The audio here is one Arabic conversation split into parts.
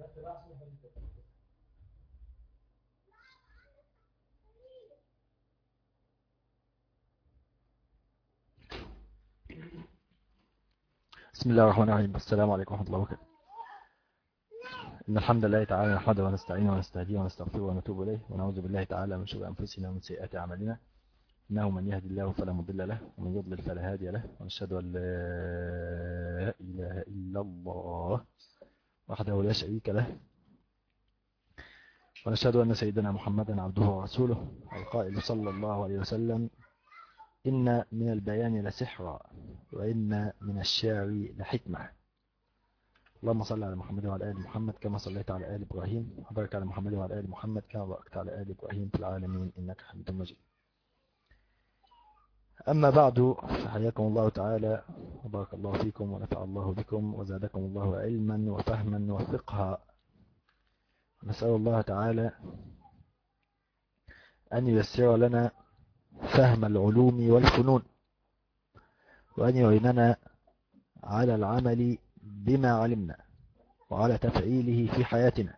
بسم الله الرحمن الرحيم. السلام عليكم ورحمة الله وبركاته. إن الحمد لله تعالى نحمده ونستعينه ونستهديه ونستغفره ونتوب إليه ونعوذ بالله تعالى من شرور أنفسنا ومن سيئات أعمالنا. إنه من يهدي الله فلا مضل له ومن يضلل فلا هادي له، ونشهد أن لا إله إلا الله وحده لا شريك له، ونشهد أن سيدنا محمدا عبده ورسوله، القائل صلى الله عليه وسلم: إن من البيان لسحرا وإن من الشعر لحكمة. اللهم صل على محمد وعلى آل محمد كما صليت على آل إبراهيم، وبارك على محمد وعلى آل محمد كما باركت على آل إبراهيم في العالمين إنك حميد مجيد. أما بعد، فحياكم الله تعالى وبارك الله فيكم ونفع الله بكم وزادكم الله علما وفهما وفقها. نسأل الله تعالى أن ييسر لنا فهم العلوم والفنون، وأن يعيننا على العمل بما علمنا وعلى تفعيله في حياتنا.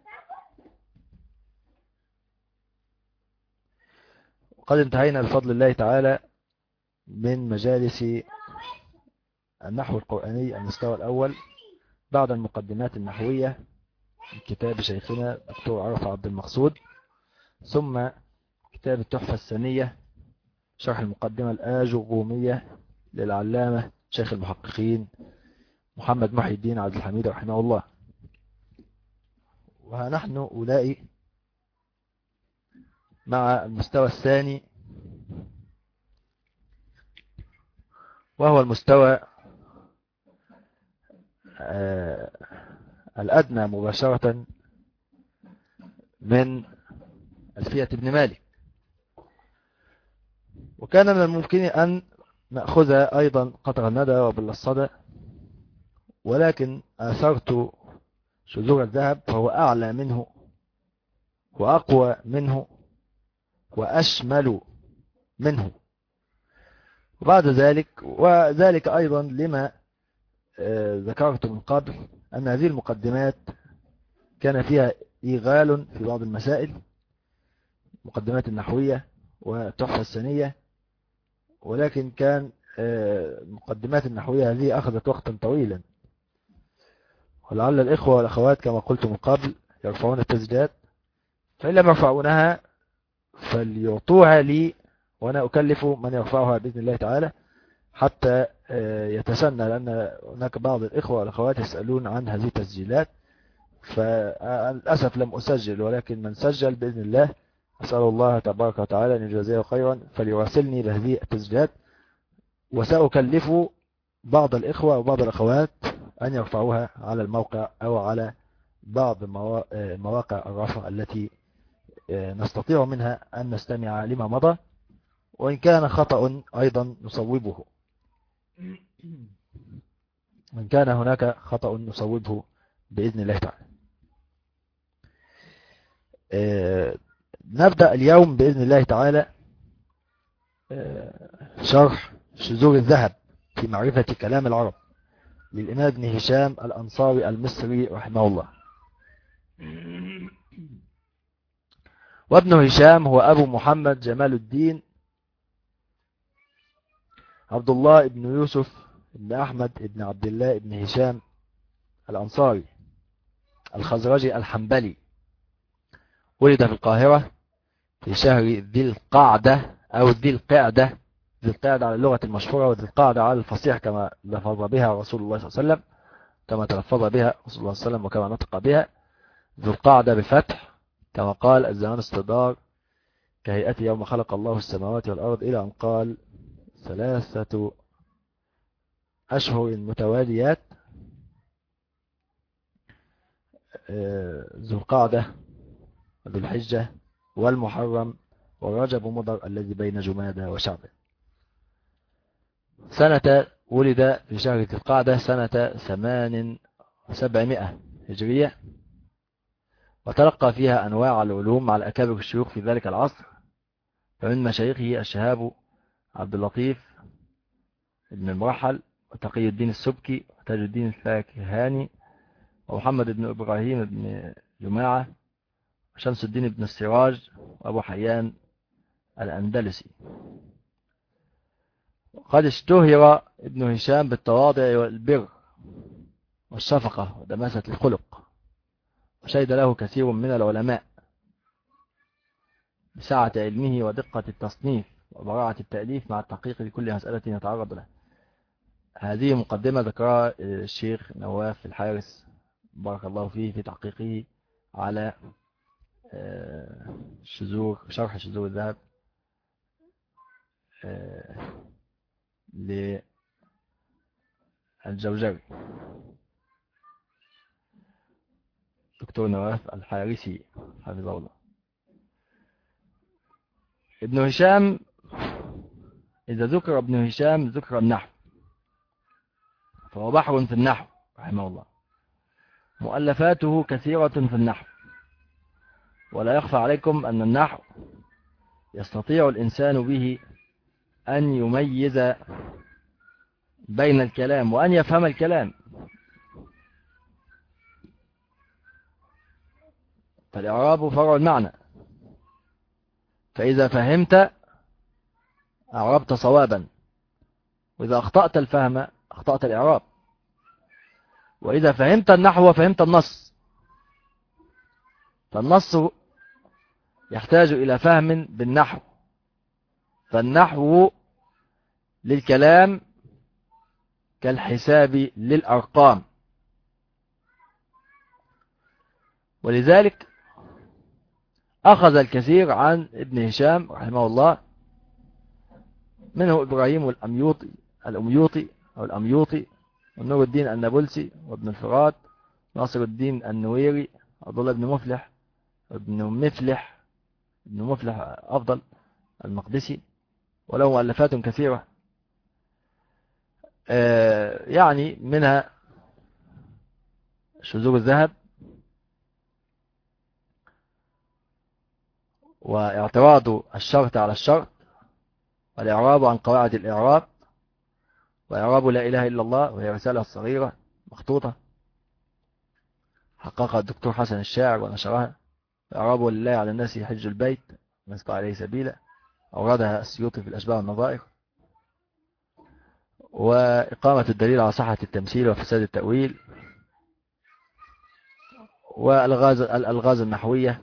وقد انتهينا بفضل الله تعالى من مجالس النحو القرآني المستوى الأول بعد المقدمات النحوية من كتاب شيخنا دكتور عرفة عبد المقصود، ثم كتاب التحفة الثانية شرح المقدمة الآجرومية للعلامة شيخ المحققين محمد محي الدين عبد الحميد رحمه الله. ونحن أولئي مع المستوى الثاني، وهو المستوى الأدنى مباشرة من ألفية ابن مالك. وكان من الممكن أن نأخذ أيضا قطر الندى وبل الصدى، ولكن آثرت شذور الذهب، فهو أعلى منه وأقوى منه وأشمل منه. وبعد ذلك وذلك أيضا لما ذكرت من قبل أن هذه المقدمات كان فيها إيغال في بعض المسائل، مقدمات النحوية والتحفة الثانية، ولكن كان المقدمات النحوية هذه أخذت وقتا طويلا، ولعل الإخوة والأخوات كما قلت من قبل يرفعون التسجيلات، فإن لم يرفعونها فليعطوها لي وأنا أكلف من يرفعها بإذن الله تعالى حتى يتسنى، لأن هناك بعض الإخوة والأخوات يسألون عن هذه التسجيلات، فللأسف لم أسجل، ولكن من سجل بإذن الله أسأل الله تبارك وتعالى أن يجازيه خيرا فليراسلني بهذه التسجيلات، وسأكلف بعض الإخوة وبعض الأخوات أن يرفعوها على الموقع أو على بعض مواقع الرفع التي نستطيع منها أن نستمع لما مضى، وإن كان خطأ أيضا نصوبه، وإن كان هناك خطأ نصوبه بإذن الله تعالى. نبدأ اليوم بإذن الله تعالى شرح شذور الذهب في معرفة كلام العرب للإمام ابن هشام الأنصاري المصري رحمه الله. وابن هشام هو أبو محمد جمال الدين عبد الله بن يوسف بن أحمد بن عبد الله بن هشام الأنصاري الخزرجي الحنبلي. ولد في القاهرة في شهر ذي القعدة أو ذي القعدة، ذي القعدة على اللغة المشهورة وذي القعدة على الفصيح كما لفظ بها رسول الله صلى الله عليه وسلم، كما تلفظ بها رسول الله صلى الله عليه وسلم وكما نطق بها. ذي القعدة بفتح كما قال: الزمان استدار كهيئة يوم خلق الله السماوات والأرض، إلى أن قال: 3 أشهر متواليات، ذو القعدة وذو الحجة والمحرم ورجب مضر الذي بين جمادى وشعبان. ولد في شهر ذي القعدة سنة 700 هجرية، وتلقى فيها أنواع العلوم مع الأكابر الشيوخ في ذلك العصر، فمن مشايخه الشهاب عبد اللطيف ابن المرحل وتقي الدين السبكي وتاج الدين الفاكهاني ومحمد بن إبراهيم بن جماعة، وشمس الدين بن السراج، وأبو حيان الأندلسي. قد اشتهر ابن هشام بالتواضع والبر والشفقة ودماسة الخلق، وشهد له كثير من العلماء بسعة علمه ودقة التصنيف وبراعة التأليف مع التحقيق لكل مسألة يتعرض لها. هذه مقدمة ذكرها الشيخ نواف الحارس بارك الله فيه في تحقيقه على شرح شذور الذهب للجوزري، دكتور نواف الحارسي حفظه الله. ابن هشام، إذا ذكر ابن هشام ذكر النحو، فهو بحر في النحو رحمه الله. مؤلفاته كثيرة في النحو، ولا يخفى عليكم أن النحو يستطيع الإنسان به أن يميز بين الكلام وأن يفهم الكلام. فالإعراب فرع المعنى، فإذا فهمت أعربت صوابا، وإذا أخطأت الفهم أخطأت الإعراب. وإذا فهمت النحو فهمت النص، فالنص يحتاج إلى فهم بالنحو، فالنحو للكلام كالحساب للأرقام. ولذلك أخذ الكثير عن ابن هشام رحمه الله، منه إبراهيم الأميوطي ونور الدين النابلسي وابن الفرات، ناصر الدين النويري، عبد الله بن مفلح أفضل المقدسي، وله مؤلفات كثيرة، يعني منها شذور الذهب، واعتراض الشرط على الشرط، والإعراب عن قواعد الإعراب، وإعراب لا إله إلا الله، وهي رسالة صغيرة مخطوطة حققها الدكتور حسن الشاعر ونشرها. إعراب لله على الناس حج البيت من استطاع عليه سبيلا، أوردها السيوطي في الأشباه والنظائر. وإقامة الدليل على صحة التمثيل وفساد التأويل، والألغاز النحوية،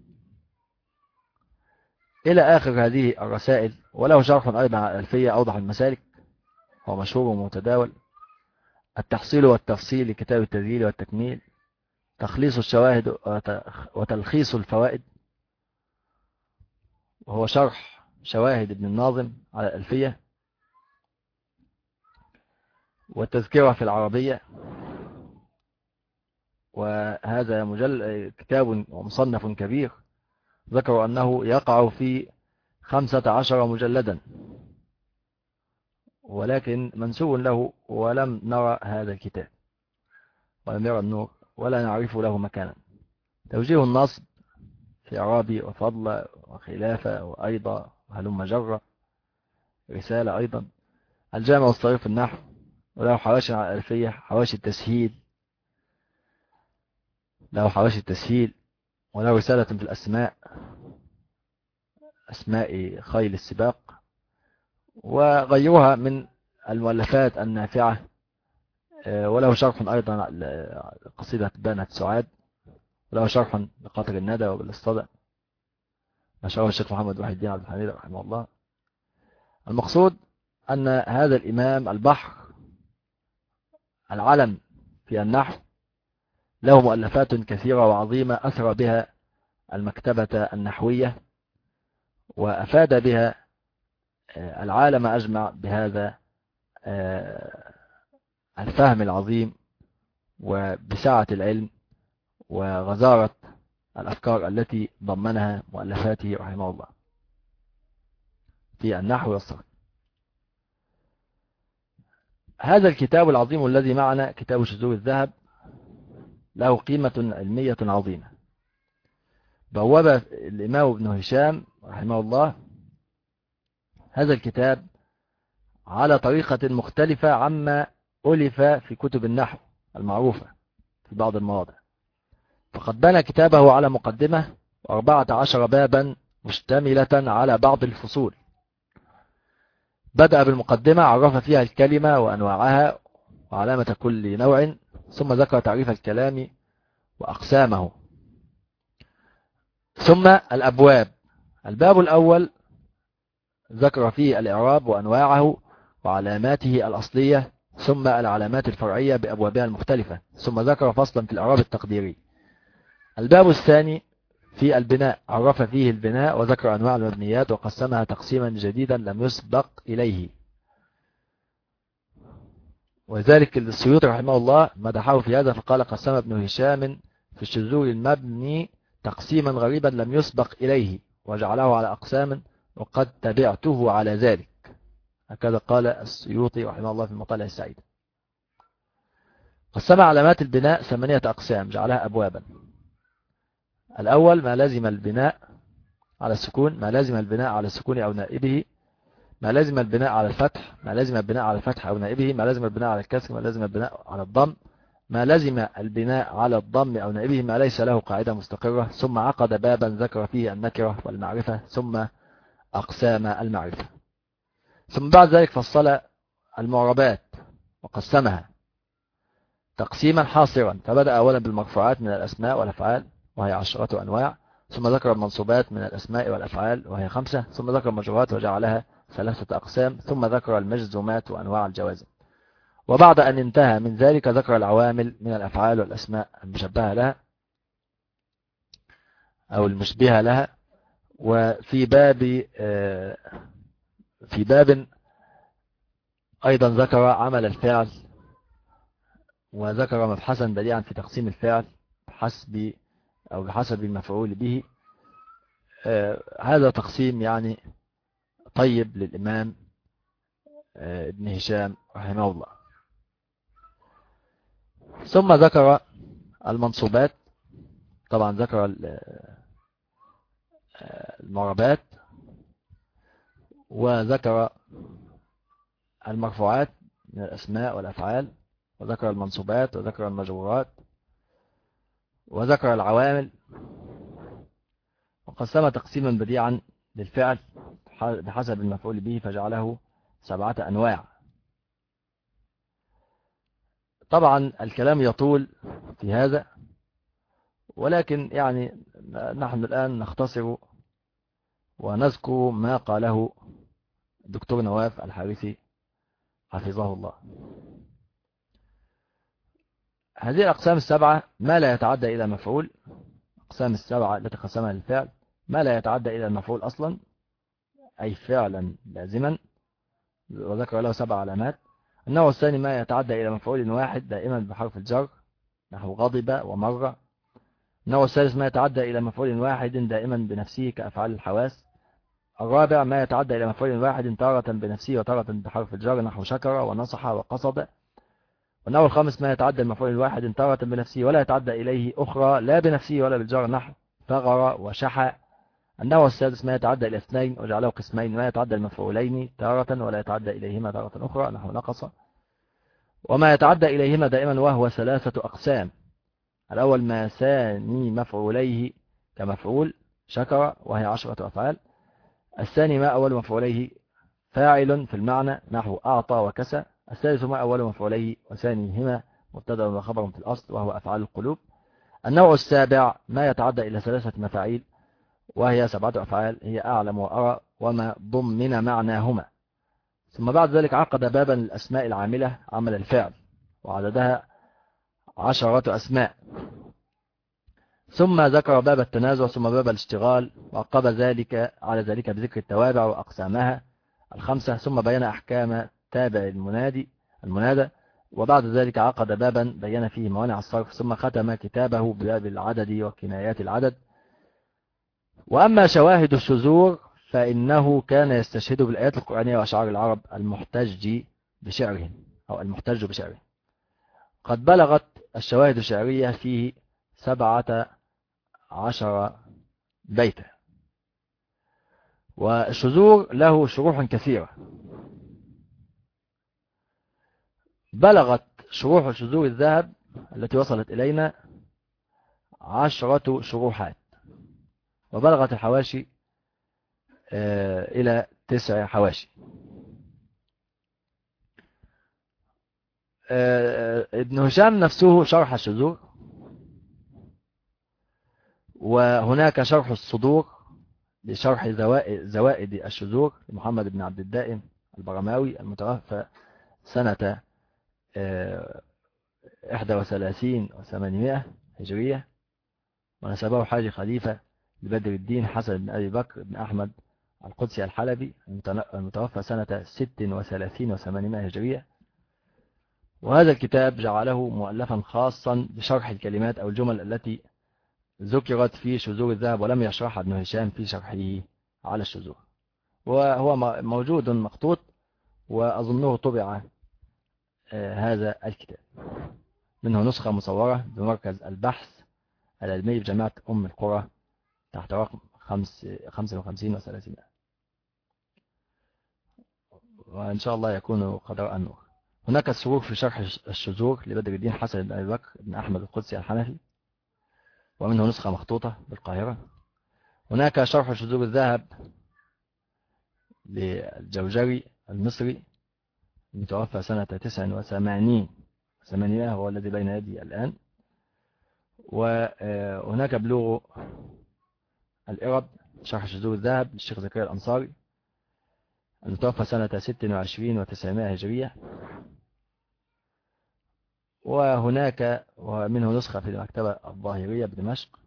إلى آخر هذه الرسائل. وله شرح أيضا على الألفية أوضح المسالك، هو مشهور ومتداول. التحصيل والتفصيل لكتاب التذييل والتكميل، تخليص الشواهد وتلخيص الفوائد، وهو شرح شواهد ابن الناظم على الألفية، والتذكرة في العربية. وهذا كتاب ومصنف كبير، ذكروا أنه يقع في 15 مجلدا، ولكن منسوب له، ولم نرى هذا الكتاب، ولم يرى النور، ولا نعرف له مكانا. توجيه النصب في إعرابي وفضل وخلافة وأيضا وهلم جرة، رسالة أيضا. الجامع والصغير في النحو، وله حواشي على الألفية، حواشي التسهيل، وله رسالة في الأسماء، أسماء خيل السباق، وغيرها من المؤلفات النافعة. وله شرح أيضا قصيدة بانت سعاد، وله شرح لقطر الندى وبالصدى، نشره الشيخ محمد وحيد الدين عبد الحميد رحمه الله. المقصود أن هذا الإمام البحر العلم في النحو له مؤلفات كثيرة وعظيمة، أثر بها المكتبة النحوية، وأفاد بها العالم أجمع بهذا الفهم العظيم، وبسعة العلم وغزارة الأفكار التي ضمنها مؤلفاته رحمه الله في النحو والصرف. هذا الكتاب العظيم الذي معنا، كتاب شذور الذهب، له قيمة علمية عظيمة. بوب الإمام ابن هشام رحمه الله هذا الكتاب على طريقة مختلفة عما ألف في كتب النحو المعروفة، في بعض المواضع. فقد بنى كتابه على مقدمة و14 بابا مشتملة على بعض الفصول. بدأ بالمقدمة عرف فيها الكلمة وأنواعها وعلامة كل نوع، ثم ذكر تعريف الكلام وأقسامه. ثم الأبواب. الباب الأول ذكر فيه الإعراب وأنواعه وعلاماته الأصلية، ثم العلامات الفرعية بأبوابها المختلفة، ثم ذكر فصلا في الإعراب التقديري. الباب الثاني في البناء عرف فيه البناء وذكر أنواع المبنيات وقسمها تقسيما جديدا لم يسبق إليه. وذلك السيوطي رحمه الله مدحه في هذا فقال: قسم ابن هشام في الشذوذ المبني تقسيما غريبا لم يسبق إليه وجعله على أقسام وقد تبعته على ذلك. هكذا قال السيوطي رحمه الله في المطالع السعيدة. قسم علامات البناء 8 أقسام جعلها أبوابا. الأول ما لازم البناء على السكون، ما لازم البناء على السكون أو نائبه، ما لازم البناء على الفتح، ما لازم البناء على الفتح أو نائبه، ما لازم البناء على الكسر، ما لازم البناء على الضم، ما لازم البناء على الضم أو نائبه، ما ليس له قاعدة مستقرة. ثم عقد بابا ذكر فيه النكرة والمعرفة، ثم أقسام المعرفة. ثم بعد ذلك فصل المعربات وقسمها تقسيما حاصرا، فبدأ أولا بالمرفوعات من الأسماء والأفعال وهي 10 أنواع، ثم ذكر المنصوبات من الأسماء والأفعال وهي 5، ثم ذكر المجرورات وجعلها 3 أقسام، ثم ذكر المجزومات وأنواع الجوازم. وبعد أن انتهى من ذلك ذكر العوامل من الأفعال والأسماء المشبهة لها أو المشبهة لها. وفي باب أيضا ذكر عمل الفعل، وذكر مبحثا بديعا في تقسيم الفعل بحسب المفعول به. هذا تقسيم يعني طيب للإمام ابن هشام رحمه الله. ثم ذكر المنصوبات، طبعا ذكر المعربات، وذكر المرفوعات من الأسماء والأفعال، وذكر المنصوبات، وذكر المجرورات، وذكر العوامل، وقسم تقسيما بديعا للفعل بحسب المفعول به فجعله 7 أنواع. طبعا الكلام يطول في هذا، ولكن يعني نحن الآن نختصر ونذكر ما قاله الدكتور نواف الحارثي حفظه الله. هذه الأقسام 7 ما لا يتعدى إلى مفعول. أقسام 7 التي قسمها للفعل ما لا يتعدى إلى المفعول أصلا، أي فعلا لازما، وذكر له 7 علامات. النوع الثاني ما يتعدى إلى مفعول واحد دائما بحرف الجر نحو غضب ومر. النوع الثالث ما يتعدى إلى مفعول واحد دائما بنفسه كأفعال الحواس. الرابع ما يتعدى إلى مفعول واحد تارة بنفسه وتارة بحرف الجر نحو شكر ونصح وقصد. والنوع الخامس ما يتعدى المفعول واحد تارة بنفسه ولا يتعدى إليه أخرى لا بنفسه ولا بالجر نحو ثغر وشحى. النوع السادس ما يتعدى إلى 2 وجعله قسمين، ما يتعدى المفعولين تارة ولا يتعدى إليهما تارة أخرى نحو نقص. وما يتعدى إليهما دائما وهو 3 أقسام. الأول ما ثاني مفعوليه كمفعول شكر وهي 10 أفعال. الثاني ما أول مفعوليه فاعل في المعنى نحو أعطى وكسى. الثالث ما أول مفعوليه وثانيهما مبتدأ وخبر في الأصل وهو أفعال القلوب. النوع السابع ما يتعدى إلى 3 مفاعيل وهي 7 أفعال هي أعلم وأرى وما ضمن معناهما. ثم بعد ذلك عقد بابا الأسماء العاملة عمل الفعل وعددها 10 أسماء. ثم ذكر باب التنازع، ثم باب الاشتغال، وعقب ذلك على ذلك بذكر التوابع وأقسامها 5. ثم بين أحكام تابع المنادى. وبعد ذلك عقد بابا بين فيه موانع الصرف. ثم ختم كتابه بباب العدد وكنايات العدد. وأما شواهد الشذوذ فإنه كان يستشهد بالآيات القرآنية وأشعار العرب المحتج بشعرهم أو المحتج بشعرهم. قد بلغت الشواهد الشعرية فيه 17 بيتا. والشذوذ له شروح كثيرة. بلغت شروح الشذوذ الذهب التي وصلت إلينا 10 شروحات، وبلغت الحواشي إلى 9 حواشي. ابن هشام نفسه شرح الشذور، وهناك شرح الصدور لشرح زوائد الشذور لمحمد بن عبد الدائم البرماوي المتوفى سنة 31 و800 هجرية، ونسبه حاجي خليفة لبدر الدين حسن بن أبي بكر بن أحمد القدسي الحلبي المتوفى سنة 36 و800 هجرية. وهذا الكتاب جعله مؤلفا خاصا بشرح الكلمات أو الجمل التي ذكرت في شذور الذهب، ولم يشرحها ابن هشام في شرحه على الشذور، وهو موجود مخطوط، وأظنه طبع هذا الكتاب. منه نسخة مصورة بمركز البحث العلمي بجامعة أم القرى تحت رقم 55 و300، وإن شاء الله يكون قدر النور. هناك السرور في شرح الشذور لبدر الدين حسن بن أبي بكر بن أحمد القدسي الحنفي، ومنه نسخة مخطوطة بالقاهرة. هناك شرح شذور الذهب للجوجري المصري المتوفى سنة 89 و800، هو الذي بين يدي الآن. وهناك بلوغ الإرب شرح شذور الذهب للشيخ زكريا الأنصاري المتوفى سنة 26 و900 هجرية. وهناك ومنه نسخة في المكتبة الظاهرية بدمشق.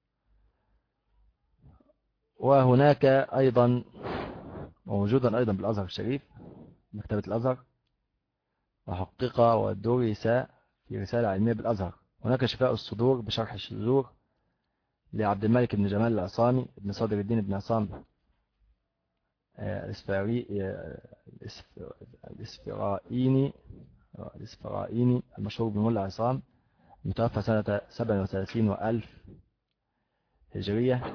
وهناك أيضا موجودا أيضا بالأزهر الشريف مكتبة الأزهر، وحقق والدوريساء في رسالة علمية بالأزهر. هناك شفاء الصدور بشرح الشذور لعبد الملك بن جمال العصامي بن صدر الدين بن عصام الإسفرائيني المشهور بمولى عصام المتوفى سنة 37 و1000 هجرية.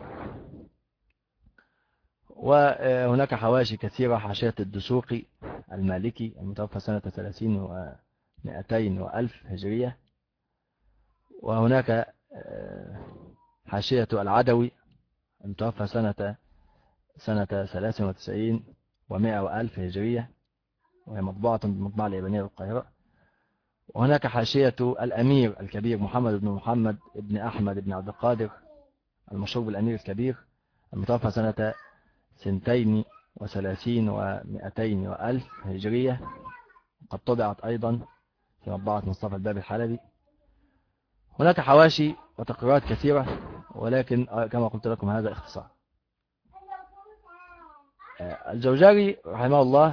وهناك حواشي كثيرة، حاشية الدسوقي المالكي المتوفى سنة 30 و200 و1000 هجرية. وهناك حاشية العدوي المتوفى سنة 93 و100 و1000 هجرية، وهي مطبوعة بالمطبعة اليابانية بالقاهرة. وهناك حاشية الأمير الكبير محمد بن محمد بن أحمد بن عبد القادر المشهور بالأمير الكبير المتوفى سنة 32 و200 و1000 هجرية، قد طبعت أيضا في مطبعة مصطفى الباب الحلبي. هناك حواشي وتقريرات كثيرة، ولكن كما قلت لكم هذا اختصار. الجوجري رحمه الله،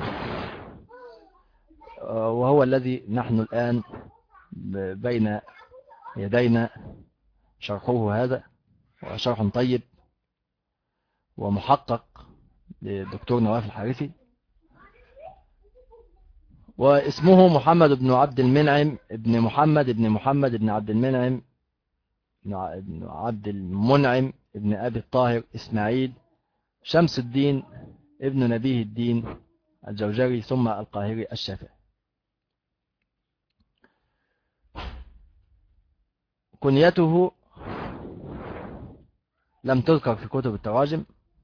وهو الذي نحن الآن بين يدينا شرحه، هذا وشرح طيب ومحقق للدكتور نواف الحارثي، واسمه محمد بن عبد المنعم ابن محمد ابن محمد ابن عبد المنعم ابن عبد المنعم ابن أبي الطاهر إسماعيل شمس الدين ابن نبيه الدين الجوجري ثم القاهري الشافعي. كنيته لم تذكر في كتب التراجم،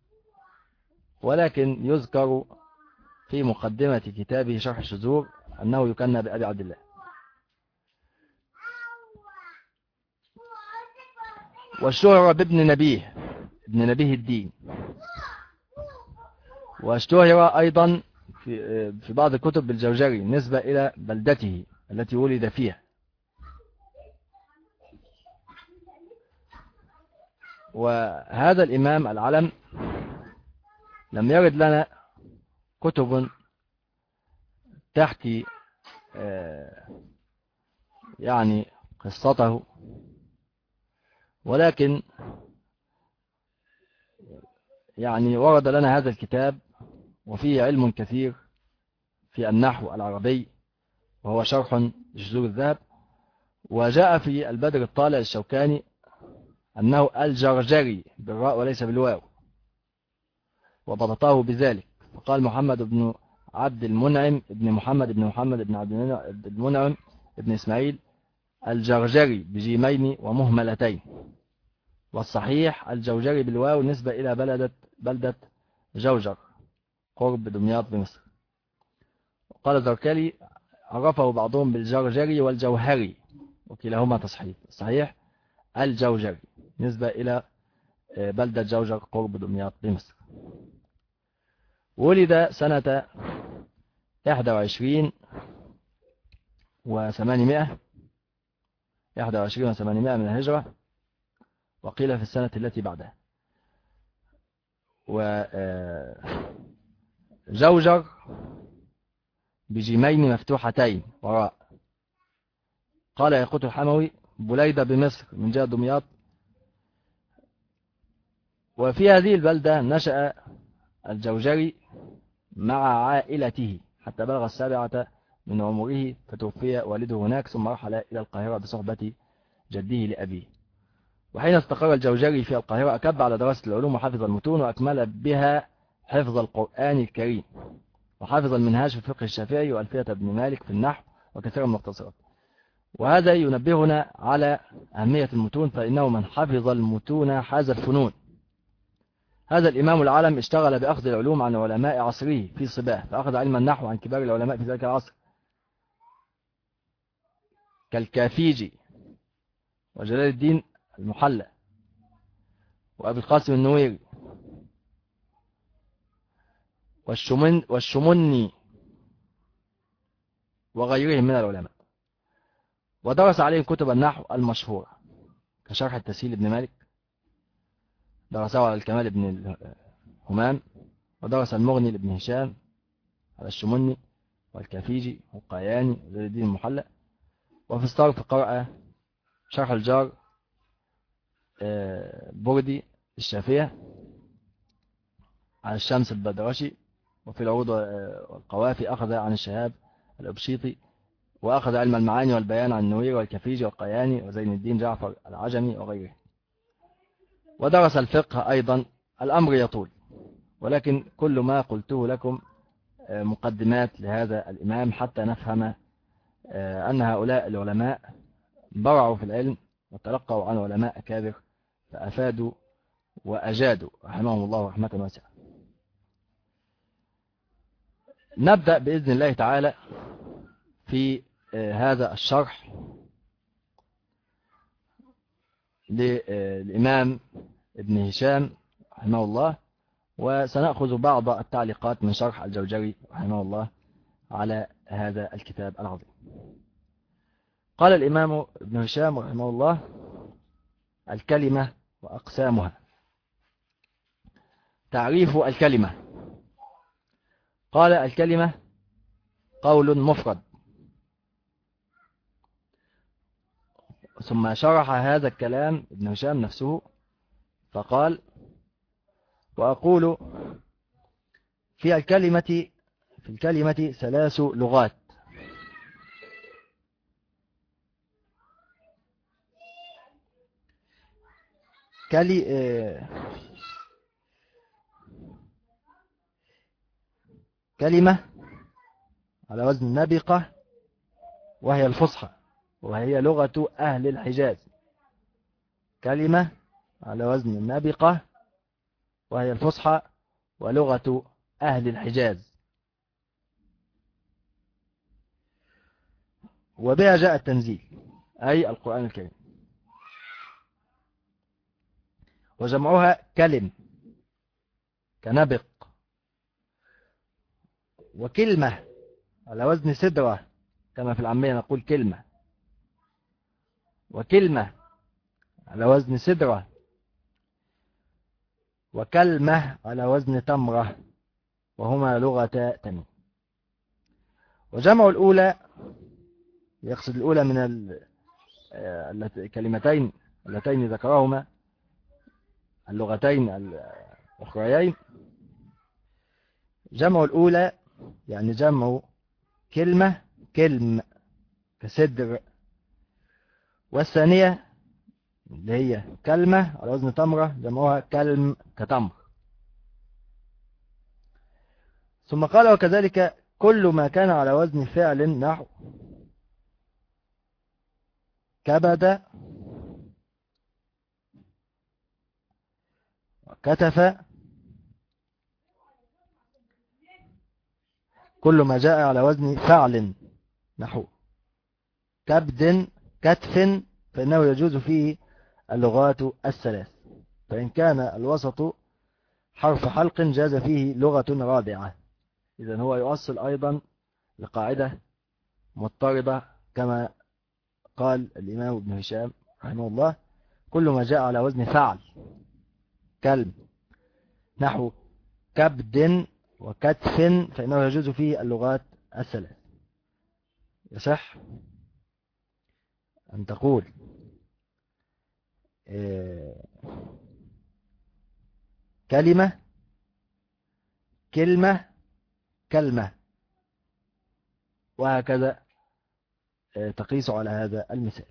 ولكن يذكر في مقدمة كتابه شرح الشذور أنه يكنى بأبي عبد الله. واشتهر بابن نبيه ابن نبيه الدين، واشتهر أيضا في بعض الكتب بالجوجري نسبة إلى بلدته التي ولد فيها. وهذا الإمام العلم لم يرد لنا كتب تحكي يعني قصته، ولكن يعني ورد لنا هذا الكتاب وفيه علم كثير في النحو العربي، وهو شرح لشذور الذهب. وجاء في البدر الطالع الشوكاني أنه الجرجري بالراء وليس بالواو، وضبطه بذلك، فقال محمد بن عبد المنعم ابن محمد ابن محمد ابن عبد المنعم ابن إسماعيل الجرجري بجيمين ومهملتين، والصحيح الجوجري بالواو نسبة إلى بلدة جوجر قرب دمياط بمصر. قال الزركلي عرفه بعضهم بالجرجري والجوهري وكلاهما تصحيح. الصحيح الجوجري نسبة إلى بلدة جوجر قرب دمياط بمصر. ولد سنة 21 و800 من الهجرة، وقيل في السنة التي بعدها. وجوجر بجيمين مفتوحتين وراء. قال ياقوت الحموي بليدة بمصر من جهة دمياط. وفي هذه البلدة نشأ الجوجري مع عائلته حتى بلغ 7 من عمره، فتوفي والده هناك، ثم رحل إلى القاهرة بصحبة جده لأبيه. وحين استقر الجوجري في القاهرة أكب على دراسة العلوم وحفظ المتون، وأكمل بها حفظ القرآن الكريم، وحفظ المنهاج في الفقه الشافعي وألفية ابن مالك في النحو وكثيرا من المختصرات. وهذا ينبهنا على أهمية المتون، فإنه من حفظ المتون حاز الفنون. هذا الإمام العالم اشتغل بأخذ العلوم عن علماء عصره في صباه، فأخذ علم النحو عن كبار العلماء في ذلك العصر كالكافيجي وجلال الدين المحلى وأبي القاسم النويري والشمني وغيرهم من العلماء. ودرس عليهم كتب النحو المشهورة كشرح التسهيل ابن مالك، درسه على الكمال ابن همام، ودرس المغني لابن هشام على الشمني والكافيجي والقياني وجلال الدين المحلى. وفي الصرف قرأ شرح الجار بردي الشافية على الشمس البدرشي. وفي العروض والقوافي أخذ عن الشهاب الأبشيطي، وأخذ علم المعاني والبيان عن النويري والكفيجي والقياني وزين الدين جعفر العجمي وغيره. ودرس الفقه أيضا. الأمر يطول، ولكن كل ما قلته لكم مقدمات لهذا الإمام حتى نفهم أن هؤلاء العلماء برعوا في العلم وتلقوا عن علماء أكابر فأفادوا وأجادوا رحمهم الله رحمة واسعة. نبدأ بإذن الله تعالى في هذا الشرح للإمام ابن هشام رحمه الله، وسنأخذ بعض التعليقات من شرح الجوجري رحمه الله على هذا الكتاب العظيم. قال الإمام ابن هشام رحمه الله: الكلمة وأقسامها. تعريف الكلمة. قال: الكلمة قول مفرد. ثم شرح هذا الكلام ابن هشام نفسه فقال: وأقول في الكلمة 3 لغات. كلمة على وزن نبقة وهي الفصحى وهي لغة أهل الحجاز. كلمة على وزن النبقة وهي الفصحى ولغة أهل الحجاز، وبها جاء التنزيل أي القرآن الكريم. وجمعها كلم كنبق. وكلمة على وزن سدرة كما في العامية نقول كلمة. وكلمة على وزن سدرة. وكلمة على وزن تمرة، وهما لغة تميم. وجمع الأولى يقصد الأولى من الكلمتين اللتين ذكرهما اللغتين الأخريين. جمع الأولى يعني جمع كلمة كلم كسدر، والثانية اللي هي كلمة على وزن تمرة جمعها كلم كتمر. ثم قال: وكذلك كل ما كان على وزن فعل نحو كبد وكتف، كل ما جاء على وزن فعل نحو كبد كتف فإنه يجوز فيه اللغات الثلاث. فإن كان الوسط حرف حلق جاز فيه لغة رادعة. إذن هو يؤصل أيضا لقاعدة مضطردة كما قال الإمام ابن هشام رحمه الله: كل ما جاء على وزن فعل كلم نحو كبد وكتف فإنه يجوز فيه اللغات الثلاث. يصح أن تقول كلمة كلمة كلمة، وهكذا تقيس على هذا المثال.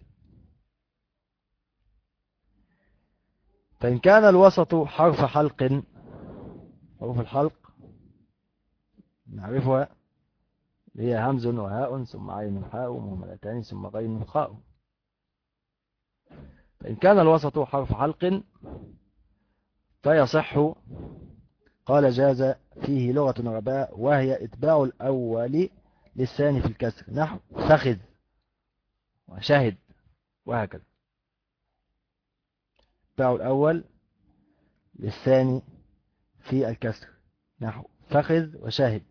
فإن كان الوسط حرف حلق، حروف الحلق نعرفها هي همز وهاء ثم عين حاء ومهملتان ثم غين خاء. فإن كان الوسط حرف حلق فيصح، قال جاز فيه لغة رباء، وهي إتباع الأول للثاني في الكسر نحو فخذ وشهد، وهكذا. إتباع الأول للثاني في الكسر نحو فخذ وشهد.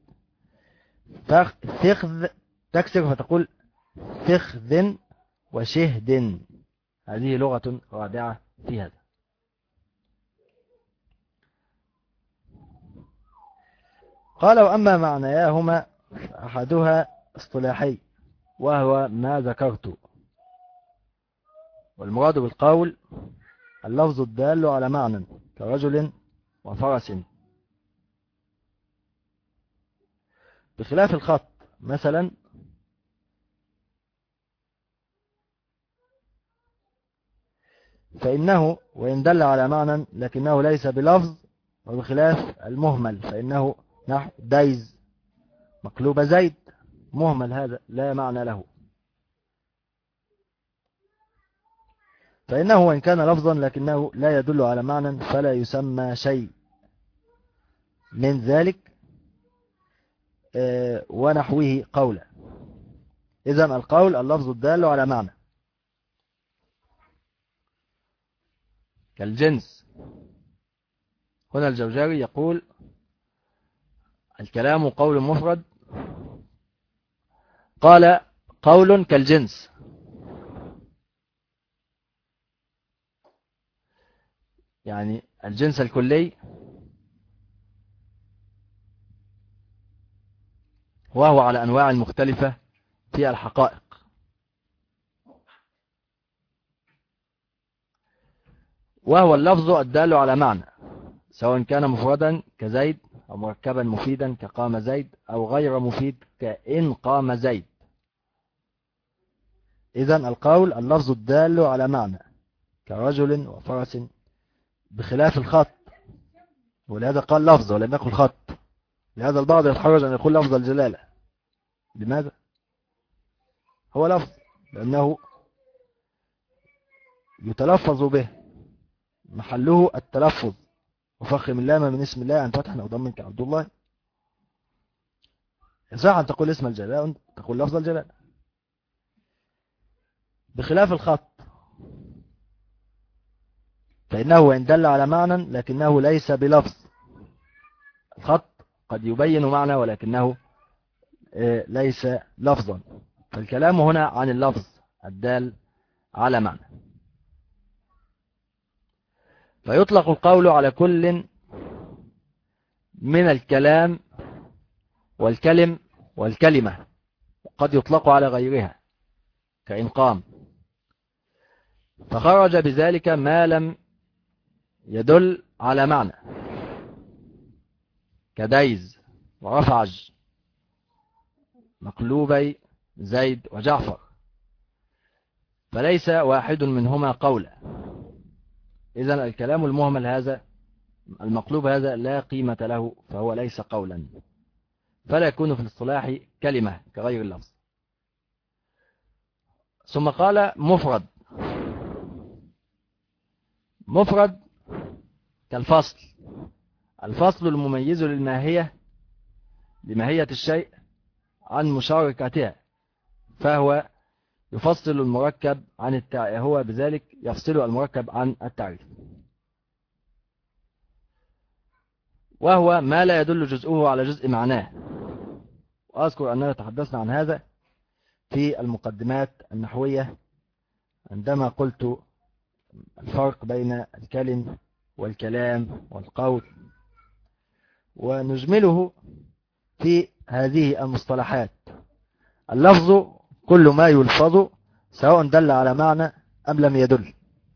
فخذ تكسر فتقول فخذ وشهد، هذه لغة رادعة في هذا. قال: وأما معنياهما أحدها اصطلاحي وهو ما ذكرت، والمراد بالقول اللفظ الدال على معنى كرجل وفرس، بخلاف الخط مثلا فإنه وإن دل على معنى لكنه ليس بلفظ، وبخلاف المهمل فإنه نحو دايز مقلوب زيد، مهمل هذا لا معنى له. فإنه وإن كان لفظا لكنه لا يدل على معنى فلا يسمى شيء من ذلك ونحوه قولا. إذن القول اللفظ الدال على معنى كالجنس. هنا الجوزجاني يقول: الكلام قول مفرد. قال: قول كالجنس، يعني الجنس الكلي، وهو على أنواع مختلفة في الحقائق. وهو اللفظ الدال على معنى سواء كان مفردا كزيد أو مركبا مفيدا كقام زيد أو غير مفيد كإن قام زيد. إذن القول اللفظ الدال على معنى كرجل وفرس، بخلاف الخط، ولهذا قال لفظ ولم يقل خط. لهذا البعض يتحرج أن يقول لفظ الجلالة. لماذا؟ هو لفظ لأنه يتلفظ به، محله التلفظ، وفخم اللام من اسم الله عن فتح أو ضم كعبد الله. يصح أن تقول اسم الجلالة، تقول لفظ الجلالة، بخلاف الخط فإنه وإن دل على معنى لكنه ليس بلفظ. الخط قد يبين معنى ولكنه ليس لفظا. فالكلام هنا عن اللفظ الدال على معنى. فيطلق القول على كل من الكلام والكلم والكلمة، وقد يطلق على غيرها كإن قام، فخرج بذلك ما لم يدل على معنى كديز ورفعج مقلوبي زيد وجعفر، فليس واحد منهما قولا. إذن الكلام المهمل هذا المقلوب هذا لا قيمة له، فهو ليس قولا، فلا يكون في الاصطلاح كلمة كغير اللفظ. ثم قال مفرد. مفرد كالفصل، الفصل المميز لماهية الشيء عن مشاركتها، فهو يفصل المركب عن هو بذلك يفصل المركب عن التعريف، وهو ما لا يدل جزءه على جزء معناه. وأذكر أننا تحدثنا عن هذا في المقدمات النحوية عندما قلت الفرق بين الكلم والكلام والقول، ونجمله في هذه المصطلحات. اللفظ كل ما يلفظ سواء دل على معنى أم لم يدل.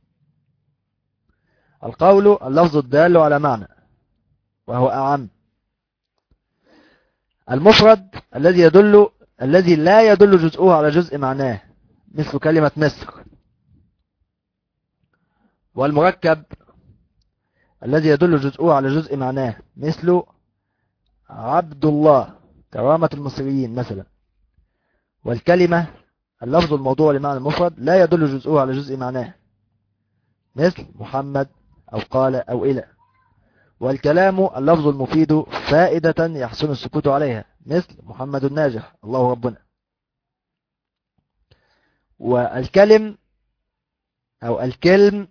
القول اللفظ الدال على معنى وهو أعم. المفرد الذي لا يدل جزءه على جزء معناه، مثل كلمة مصر. والمركب الذي يدل جزءه على جزء معناه، مثل عبد الله، كرامة المصريين مثلا. والكلمة اللفظ الموضوع لمعنى المفرد لا يدل جزءه على جزء معناه، مثل محمد أو قال أو إلى. والكلام اللفظ المفيد فائدة يحسن السكوت عليها، مثل محمد الناجح، الله ربنا. والكلم أو الكلم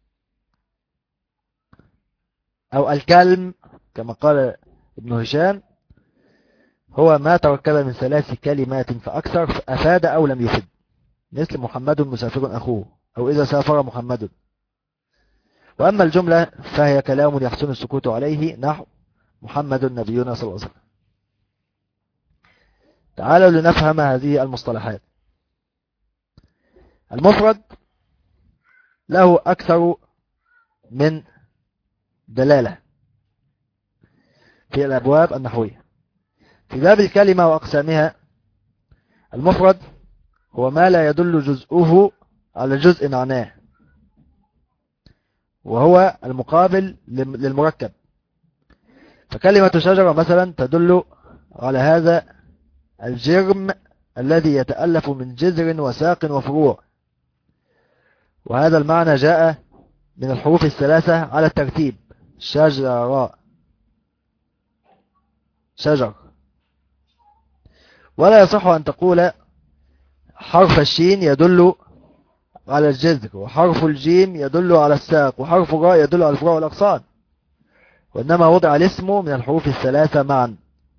أو الكلم كما قال ابن هشام هو ما تركب من 3 كلمات فأكثر فأفاد أو لم يفد، مثل محمد مسافر أخوه، أو إذا سافر محمد. وأما الجملة فهي كلام يحسن السكوت عليه، نحو محمد نبينا صلى الله عليه وسلم. تعالوا لنفهم هذه المصطلحات. المفرد له أكثر من دلالة في الأبواب النحوية. في باب الكلمة وأقسامها، المفرد هو ما لا يدل جزءه على جزء معناه، وهو المقابل للمركب. فكلمة شجرة مثلا تدل على هذا الجرم الذي يتألف من جذر وساق وفروع، وهذا المعنى جاء من الحروف 3 على الترتيب: شجرة، شجر. ولا يصح أن تقول حرف الشين يدل على الجذر، وحرف الجيم يدل على الساق، وحرف الراء يدل على الفروع والأغصان، وإنما وضع الاسم من الحروف 3 معا،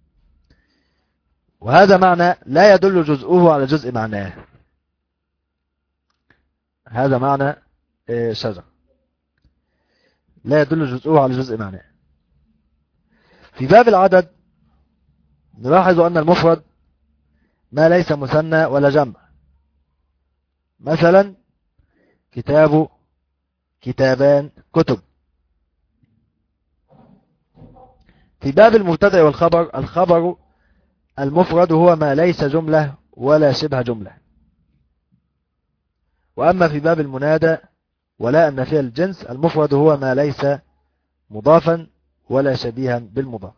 وهذا معنى لا يدل جزءه على جزء معناه. هذا معنى شجر، لا يدل جزءه على جزء معناه. في باب العدد نلاحظ أن المفرد ما ليس مثنى ولا جمع، مثلا كتاب، كتابان، كتب. في باب المبتدأ والخبر، الخبر المفرد هو ما ليس جملة ولا شبه جملة. وأما في باب المنادى ولا النافية الجنس، المفرد هو ما ليس مضافا ولا شبيها بالمضاف.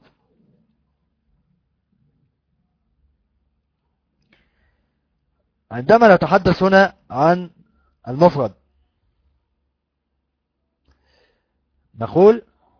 عندما نتحدث هنا عن المفرد نقول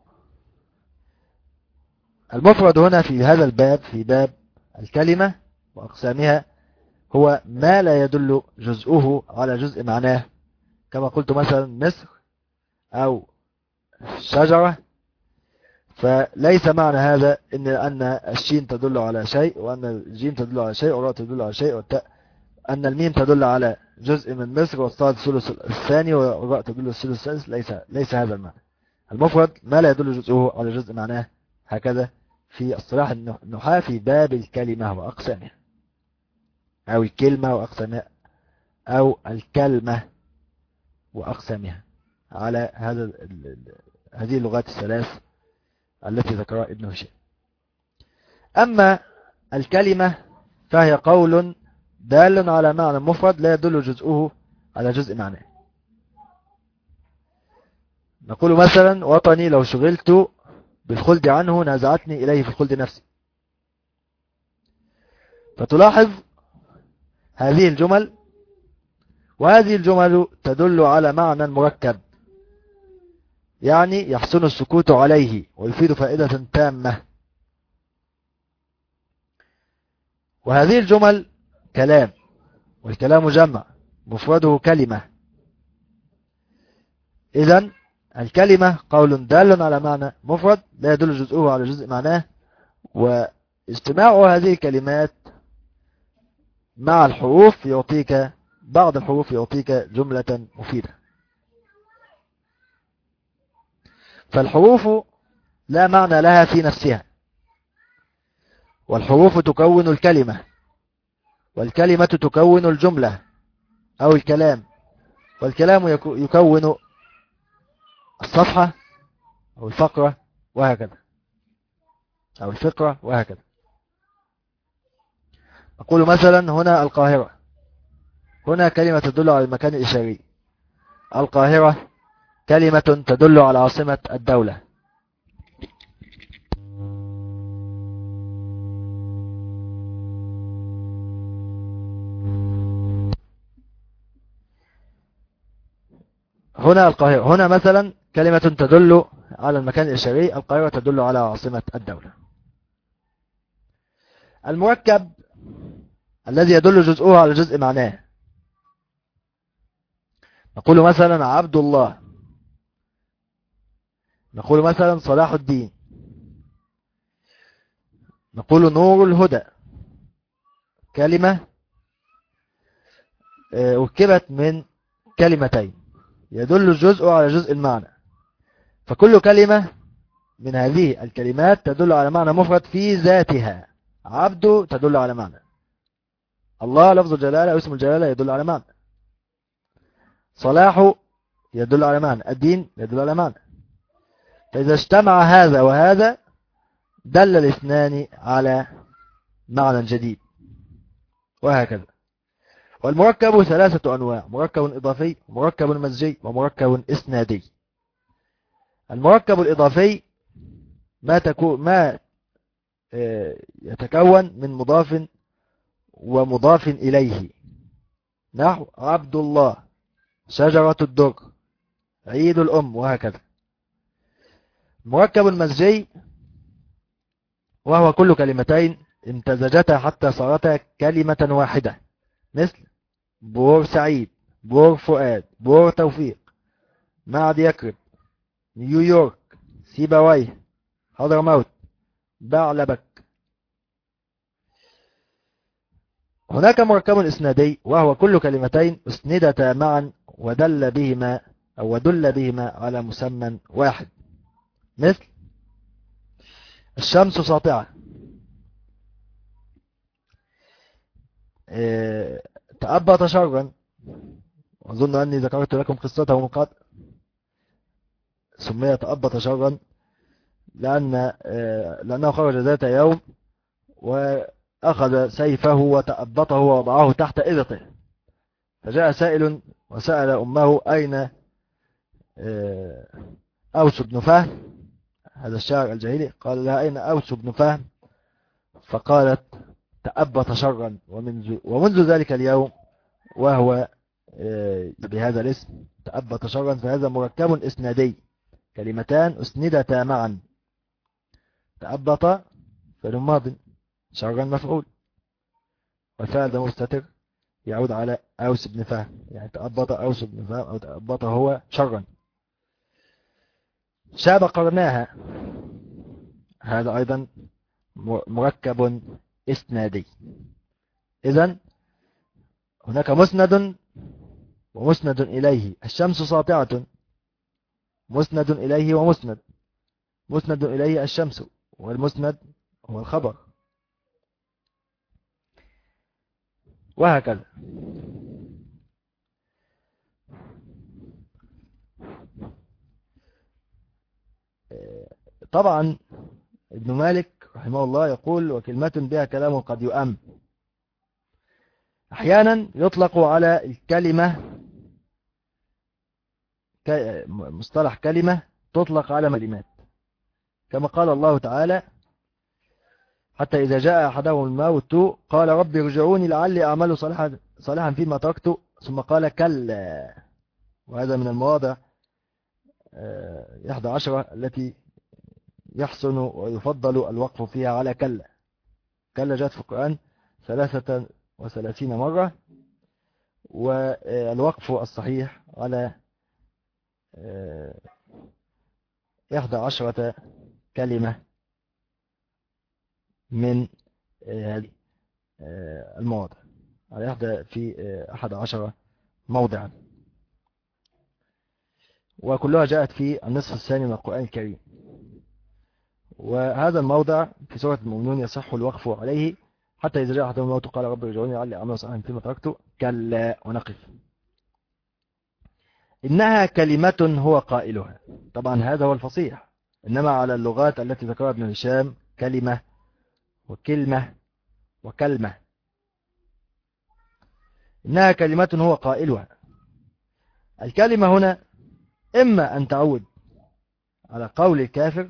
المفرد هنا في هذا الباب، في باب الكلمة وأقسامها، هو ما لا يدل جزءه على جزء معناه، كما قلت مثلا مصر أو شجرة. فليس معنى هذا أن الشين تدل على شيء، وأن الجيم تدل على شيء، والراء تدل على شيء، أن الميم تدل على جزء من مصر، والصاد الثلث الثاني، والراء تدل الثلث الثالث. ليس هذا المعنى. المفرد ما لا يدل جزءه على جزء معناه، هكذا في اصطلاح النحاة في باب الكلمة وأقسامها، أو الكلمة وأقسامها، أو الكلمة وأقسامها، على هذه اللغات 3 التي ذكرها ابن هشام. أما الكلمة فهي قول دال على معنى مفرد لا يدل جزءه على جزء معناه. نقول مثلا وطني لو شغلت بالخلد عنه نازعتني إليه في الخلد نفسي. فتلاحظ هذه الجمل وهذه الجمل تدل على معنى مركب، يعني يحسن السكوت عليه ويفيد فائدة تامة. وهذه الجمل كلام، والكلام جمع مفرده كلمة. إذن الكلمة قول دال على معنى مفرد لا يدل جزءه على جزء معناه، واجتماع هذه الكلمات مع الحروف يعطيك بعض الحروف يعطيك جملة مفيدة. فالحروف لا معنى لها في نفسها، والحروف تكون الكلمة، والكلمة تكون الجملة أو الكلام، والكلام يكون الصفحة أو الفقرة وهكذا، أو الفقرة وهكذا. أقول مثلا هنا القاهرة، هنا كلمة تدل على المكان الإشاري. القاهرة كلمة تدل على عاصمة الدولة. هنا القاهرة، هنا مثلا كلمة تدل على المكان الإشاري، القاهرة تدل على عاصمة الدولة. المركب الذي يدل جزءه على جزء معناه، نقول مثلا عبد الله، نقول مثلا صلاح الدين، نقول نور الهدى. كلمة ركبت من كلمتين يدل الجزء على جزء المعنى، فكل كلمة من هذه الكلمات تدل على معنى مفرد في ذاتها. عبد تدل على معنى، الله لفظ الجلالة أو اسم الجلالة يدل على معنى، صلاح يدل على معنى، الدين يدل على معنى. فإذا اجتمع هذا وهذا دل الاثنان على معنى جديد، وهكذا. والمركب ثلاثة أنواع: مركب إضافي، ومركب مزجي، ومركب إسنادي. المركب الإضافي ما يتكون من مضاف ومضاف إليه، نحو عبد الله، شجرة الدر، عيد الأم، وهكذا. المركب المزجي وهو كل كلمتين امتزجتا حتى صارتا كلمة واحدة، مثل بور سعيد، بور فؤاد، بور توفيق، معد يكرب، نيويورك، سيبويه، حضرموت، بعلبك. هناك مركب إسنادي وهو كل كلمتين اسندتا معا ودل بهما على مسمى واحد، مثل الشمس ساطعة، تأبط شرا، أظن أني ذكرت لكم قصته من قبل. سمي تأبط شرا لأنه خرج ذات يوم وأخذ سيفه وتأبطه ووضعه تحت إبطه، فجاء سائل وسأل أمه أين أوس بن فهم، هذا الشاعر الجاهلي، قال لها أين أوس بن فهم؟ فقالت تأبط شرا، ومنذ ذلك اليوم وهو بهذا الاسم تأبط شرا. فهذا مركب إسنادي، كلمتان اسندتا معا، تأبط فعل ماض، شرا مفعول، والفعل ده مستتر يعود على أوس بن فهم، يعني تأبط أوس بن فهم أو تأبط هو شرا. شاب قرناها، هذا أيضا مركب إسنادي. إذن هناك مسند ومسند إليه. الشمس ساطعة، مسند إليه ومسند. مسند إليه الشمس، والمسند هو الخبر، وهكذا. طبعا ابن مالك رحمه الله يقول وكلمة بها كلام قد يؤم. أحيانا يطلق على الكلمة مصطلح كلمة تطلق على كلمات، كما قال الله تعالى حتى إذا جاء أحدهم الموت قال رب ارجعوني لعلي أعمل صالحا فيما تركت ثم قال كلا، وهذا من المواضع 11 التي يحسن ويفضل الوقف فيها على كلا. كلا جاءت في القرآن 33 مرة، والوقف الصحيح على 11 كلمة من هذه المواضع، على في 11 موضعا، وكلها جاءت في النصف الثاني من القرآن الكريم. وهذا الموضع في سورة المؤمنون يصح الوقف عليه حتى إذا جاء أحدهم الموت قال رب ارجعوني لعلي أعمل صالحا فيما تركت كلا ونقف. إنها كلمة هو قائلها، طبعا هذا هو الفصيح، إنما على اللغات التي ذكرها ابن هشام كلمة وكلمة وكلمة. إنها كلمة هو قائلها. الكلمة هنا إما أن تعود على قول الكافر،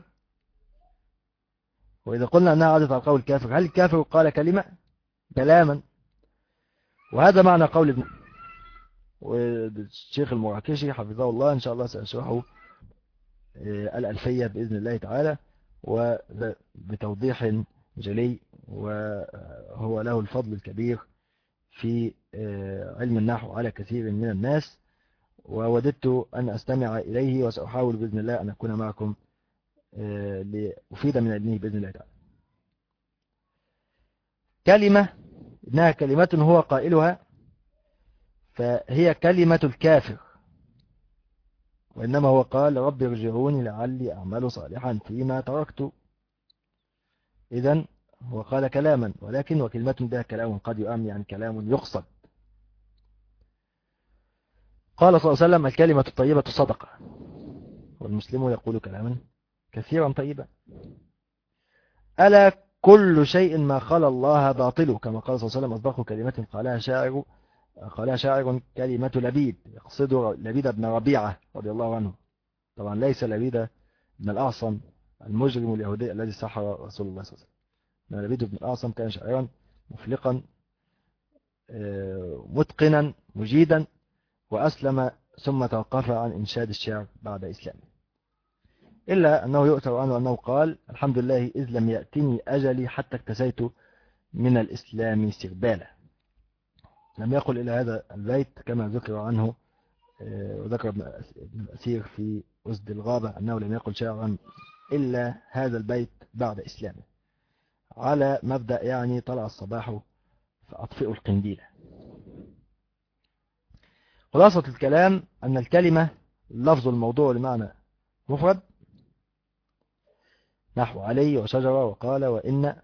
وإذا قلنا أنها عادت على قول الكافر، هل الكافر قال كلاما؟ وهذا معنى قول ابن والشيخ المراكشي حفظه الله إن شاء الله سأشرحه الألفية بإذن الله تعالى وبتوضيح جلي، وهو له الفضل الكبير في علم النحو على كثير من الناس، ووددت أن أستمع إليه، وسأحاول بإذن الله أن أكون معكم لأفيد من علمه بإذن الله تعالى. كلمة إنها كلمة هو قائلها، فهي كلمة الكافر، وإنما هو قال رب ارجعوني لعلي أعمل صالحا فيما تركت. إذن هو قال كلاما، ولكن وكلمة ده كلام قد يؤم، يعني كلام يقصد. قال صلى الله عليه وسلم الكلمة الطيبة صدقة، والمسلم يقول كلاما كثيرا طيبا. ألا كل شيء ما خلا الله باطل، كما قال صلى الله عليه وسلم أصدق كلمة قالها شاعر كلمة لبيد، يقصد لبيد بن ربيعة رضي الله عنه، طبعا ليس لبيد بن الأعصم المجرم اليهودي الذي سحر رسول الله صلى الله عليه وسلم. لبيد بن الأعصم كان شاعرا مفلقا متقنا مجيدا، وأسلم ثم توقف عن إنشاد الشعر بعد إسلامه، إلا أنه يؤثر عنه أنه قال الحمد لله إذ لم يأتني أجلي حتى اكتسيت من الإسلام سربالا. لم يقل إلى هذا البيت كما ذكر عنه وذكر ابن الأثير في أسد الغابة أنه لم يقل شعرا إلا هذا البيت بعد إسلامه، على مبدأ يعني طلع الصباح فأطفئوا القنديل. خلاصة الكلام أن الكلمة اللفظ الموضوع لمعنى مفرد، نحو علي وشجرة وقال وإن،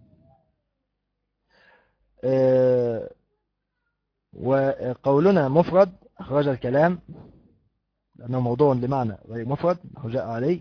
وقولنا مفرد أخرج الكلام لأنه موضوع لمعنى غير مفرد نحو جاء علي.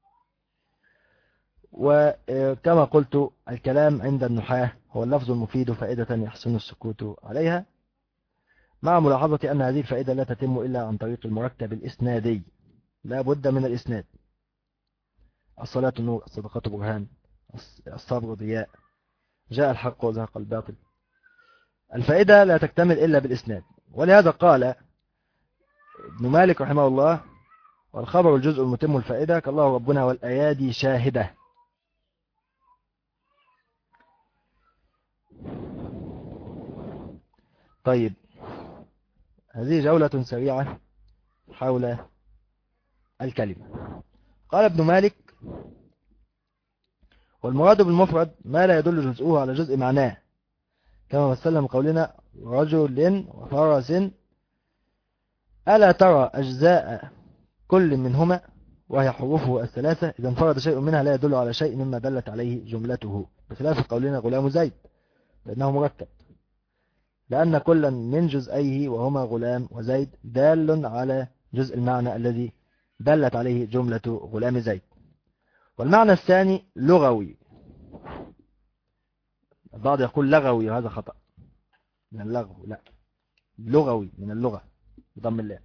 وكما قلت الكلام عند النحاة هو اللفظ المفيد فائدة يحسن السكوت عليها، مع ملاحظة أن هذه الفائدة لا تتم إلا عن طريق المركب الإسنادي، لا بد من الإسناد. الصلاة نور، الصدقة برهان، الصبر ضياء، جاء الحق وزهق الباطل. الفائدة لا تكتمل إلا بالإسناد، ولهذا قال ابن مالك رحمه الله والخبر الجزء المتم الفائدة كالله ربنا والأيادي شاهدة. طيب، هذه جولة سريعة حول الكلمة. قال ابن مالك والمراد بالمفرد ما لا يدل جزءه على جزء معناه، كما مثلنا من قولنا رجل وفرس، ألا ترى أجزاء كل منهما وهي حروفه الثلاثة، إذا انفرد شيء منها لا يدل على شيء مما دلت عليه جملته، بخلاف قولنا غلام زيد لأنه مركب، لأن كلا من جزئيه وهما غلام وزيد دال على جزء المعنى الذي دلت عليه جملة غلام زيد. والمعنى الثاني لغوي، البعض يقول لغوي وهذا خطأ، من اللغو، لا، لغوي من اللغة بضم الله،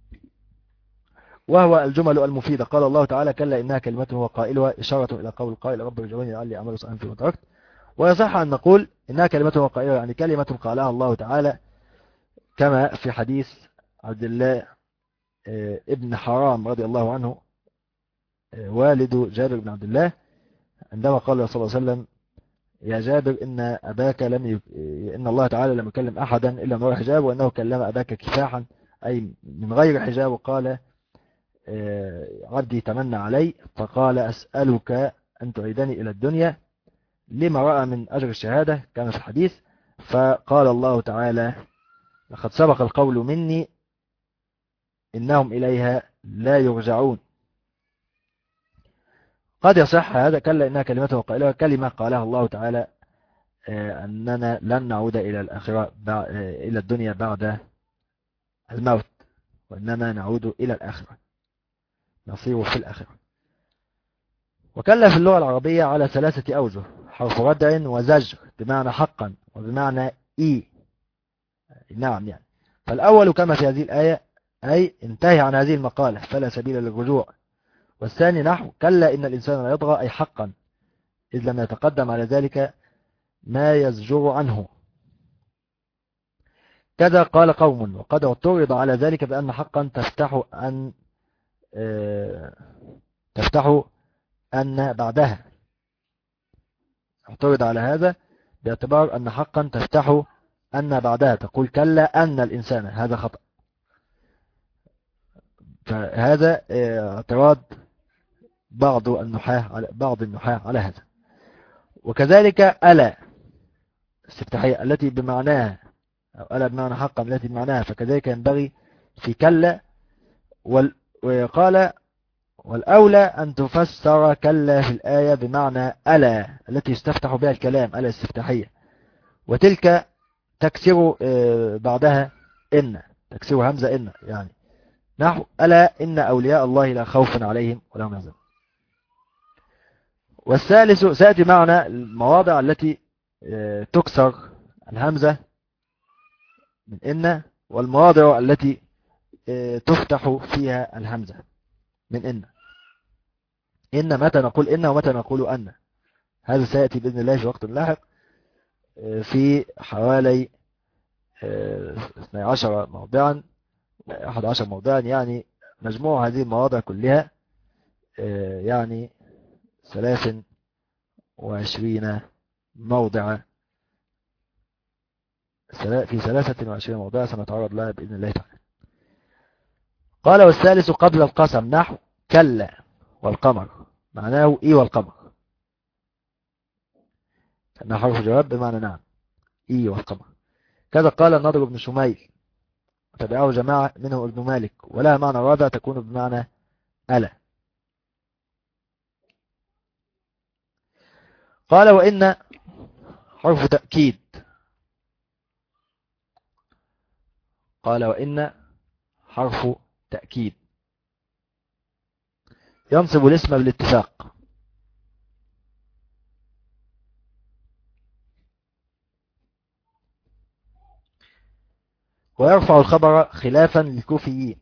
وهو الجمل المفيدة. قال الله تعالى كلا إنها كلمة هو قائلها، إشارة إلى قول القائل رب ارجعوني لعلي أعمل صالحا فيما تركت. ويصح أن نقول إنها كلمة هو قائلها، يعني كلمة قالها الله تعالى كما في حديث عبد الله ابن حرام رضي الله عنه والد جابر بن عبد الله، عندما قال صلى الله عليه وسلم: يا جابر إن أباك إن الله تعالى لم يكلم أحدا إلا من وراء حجاب، وأنه كلم أباك كفاحا أي من غير حجاب. وقال: عبدي تمنى علي، فقال: أسألك أن تعيدني إلى الدنيا لما رأى من أجر الشهادة كما في الحديث. فقال الله تعالى: لقد سبق القول مني إنهم إليها لا يرجعون. قد يصح هذا، كلا إنها كلمته قائلها، كلمة قالها الله تعالى أننا لن نعود إلى الآخرة إلى الدنيا بعد الموت، وإنما نعود إلى الآخرة، نصير في الآخرة. وكلا في اللغة العربية على 3 أوجه: حرف ردع وزجر بمعنى حقا وبمعنى إي، نعم يعني. فالأول كما في هذه الآية أي انتهي عن هذه المقالة فلا سبيل للرجوع. والثاني نحو كلا إن الإنسان لا يطغى أي حقا إذ لم يتقدم على ذلك ما يزجر عنه. كذا قال قوم وقد اعترض على ذلك بأن حقا تفتح أن بعدها. اعترض على هذا باعتبار أن حقا تفتح أن بعدها، تقول كلا أن الإنسان، هذا خطأ. فهذا اعتراض بعض النحاة على هذا. وكذلك ألا استفتاحية التي بمعناها، أو ألا بمعنى حقا التي بمعناها، فكذلك ينبغي في كلا. وقال: والأولى أن تفسر كلا في الآية بمعنى ألا التي يستفتح بها الكلام، ألا استفتاحية، وتلك تكسر بعدها إن، تكسر همزة إن، يعني نحو ألا إن أولياء الله لا خوف عليهم ولا هم يحزنون. والثالث سيأتي معنا المواضع التي تكسر الهمزة من إن، والمواضع التي تفتح فيها الهمزة من إن متى نقول إن ومتى نقول أن. هذا سيأتي بإذن الله في وقت لاحق في حوالي 12 موضعا 11 موضعا، يعني مجموع هذه المواضع كلها يعني 23 موضع، في 23 موضع سنتعرض لها بإذن الله تعالى. قال: والثالث قبل القسم نحو كلا والقمر، معناه إي والقمر، كأنها حرف جواب بمعنى نعم، إي والقمر. كذا قال النضر بن شميل وتبعه جماعة منهم ابن مالك، ولها معنى رابع تكون بمعنى ألا. قال: وإن حرف تأكيد. قال: وإن حرف تأكيد ينصب الاسم بالاتفاق، ويرفع الخبر خلافا للكوفيين.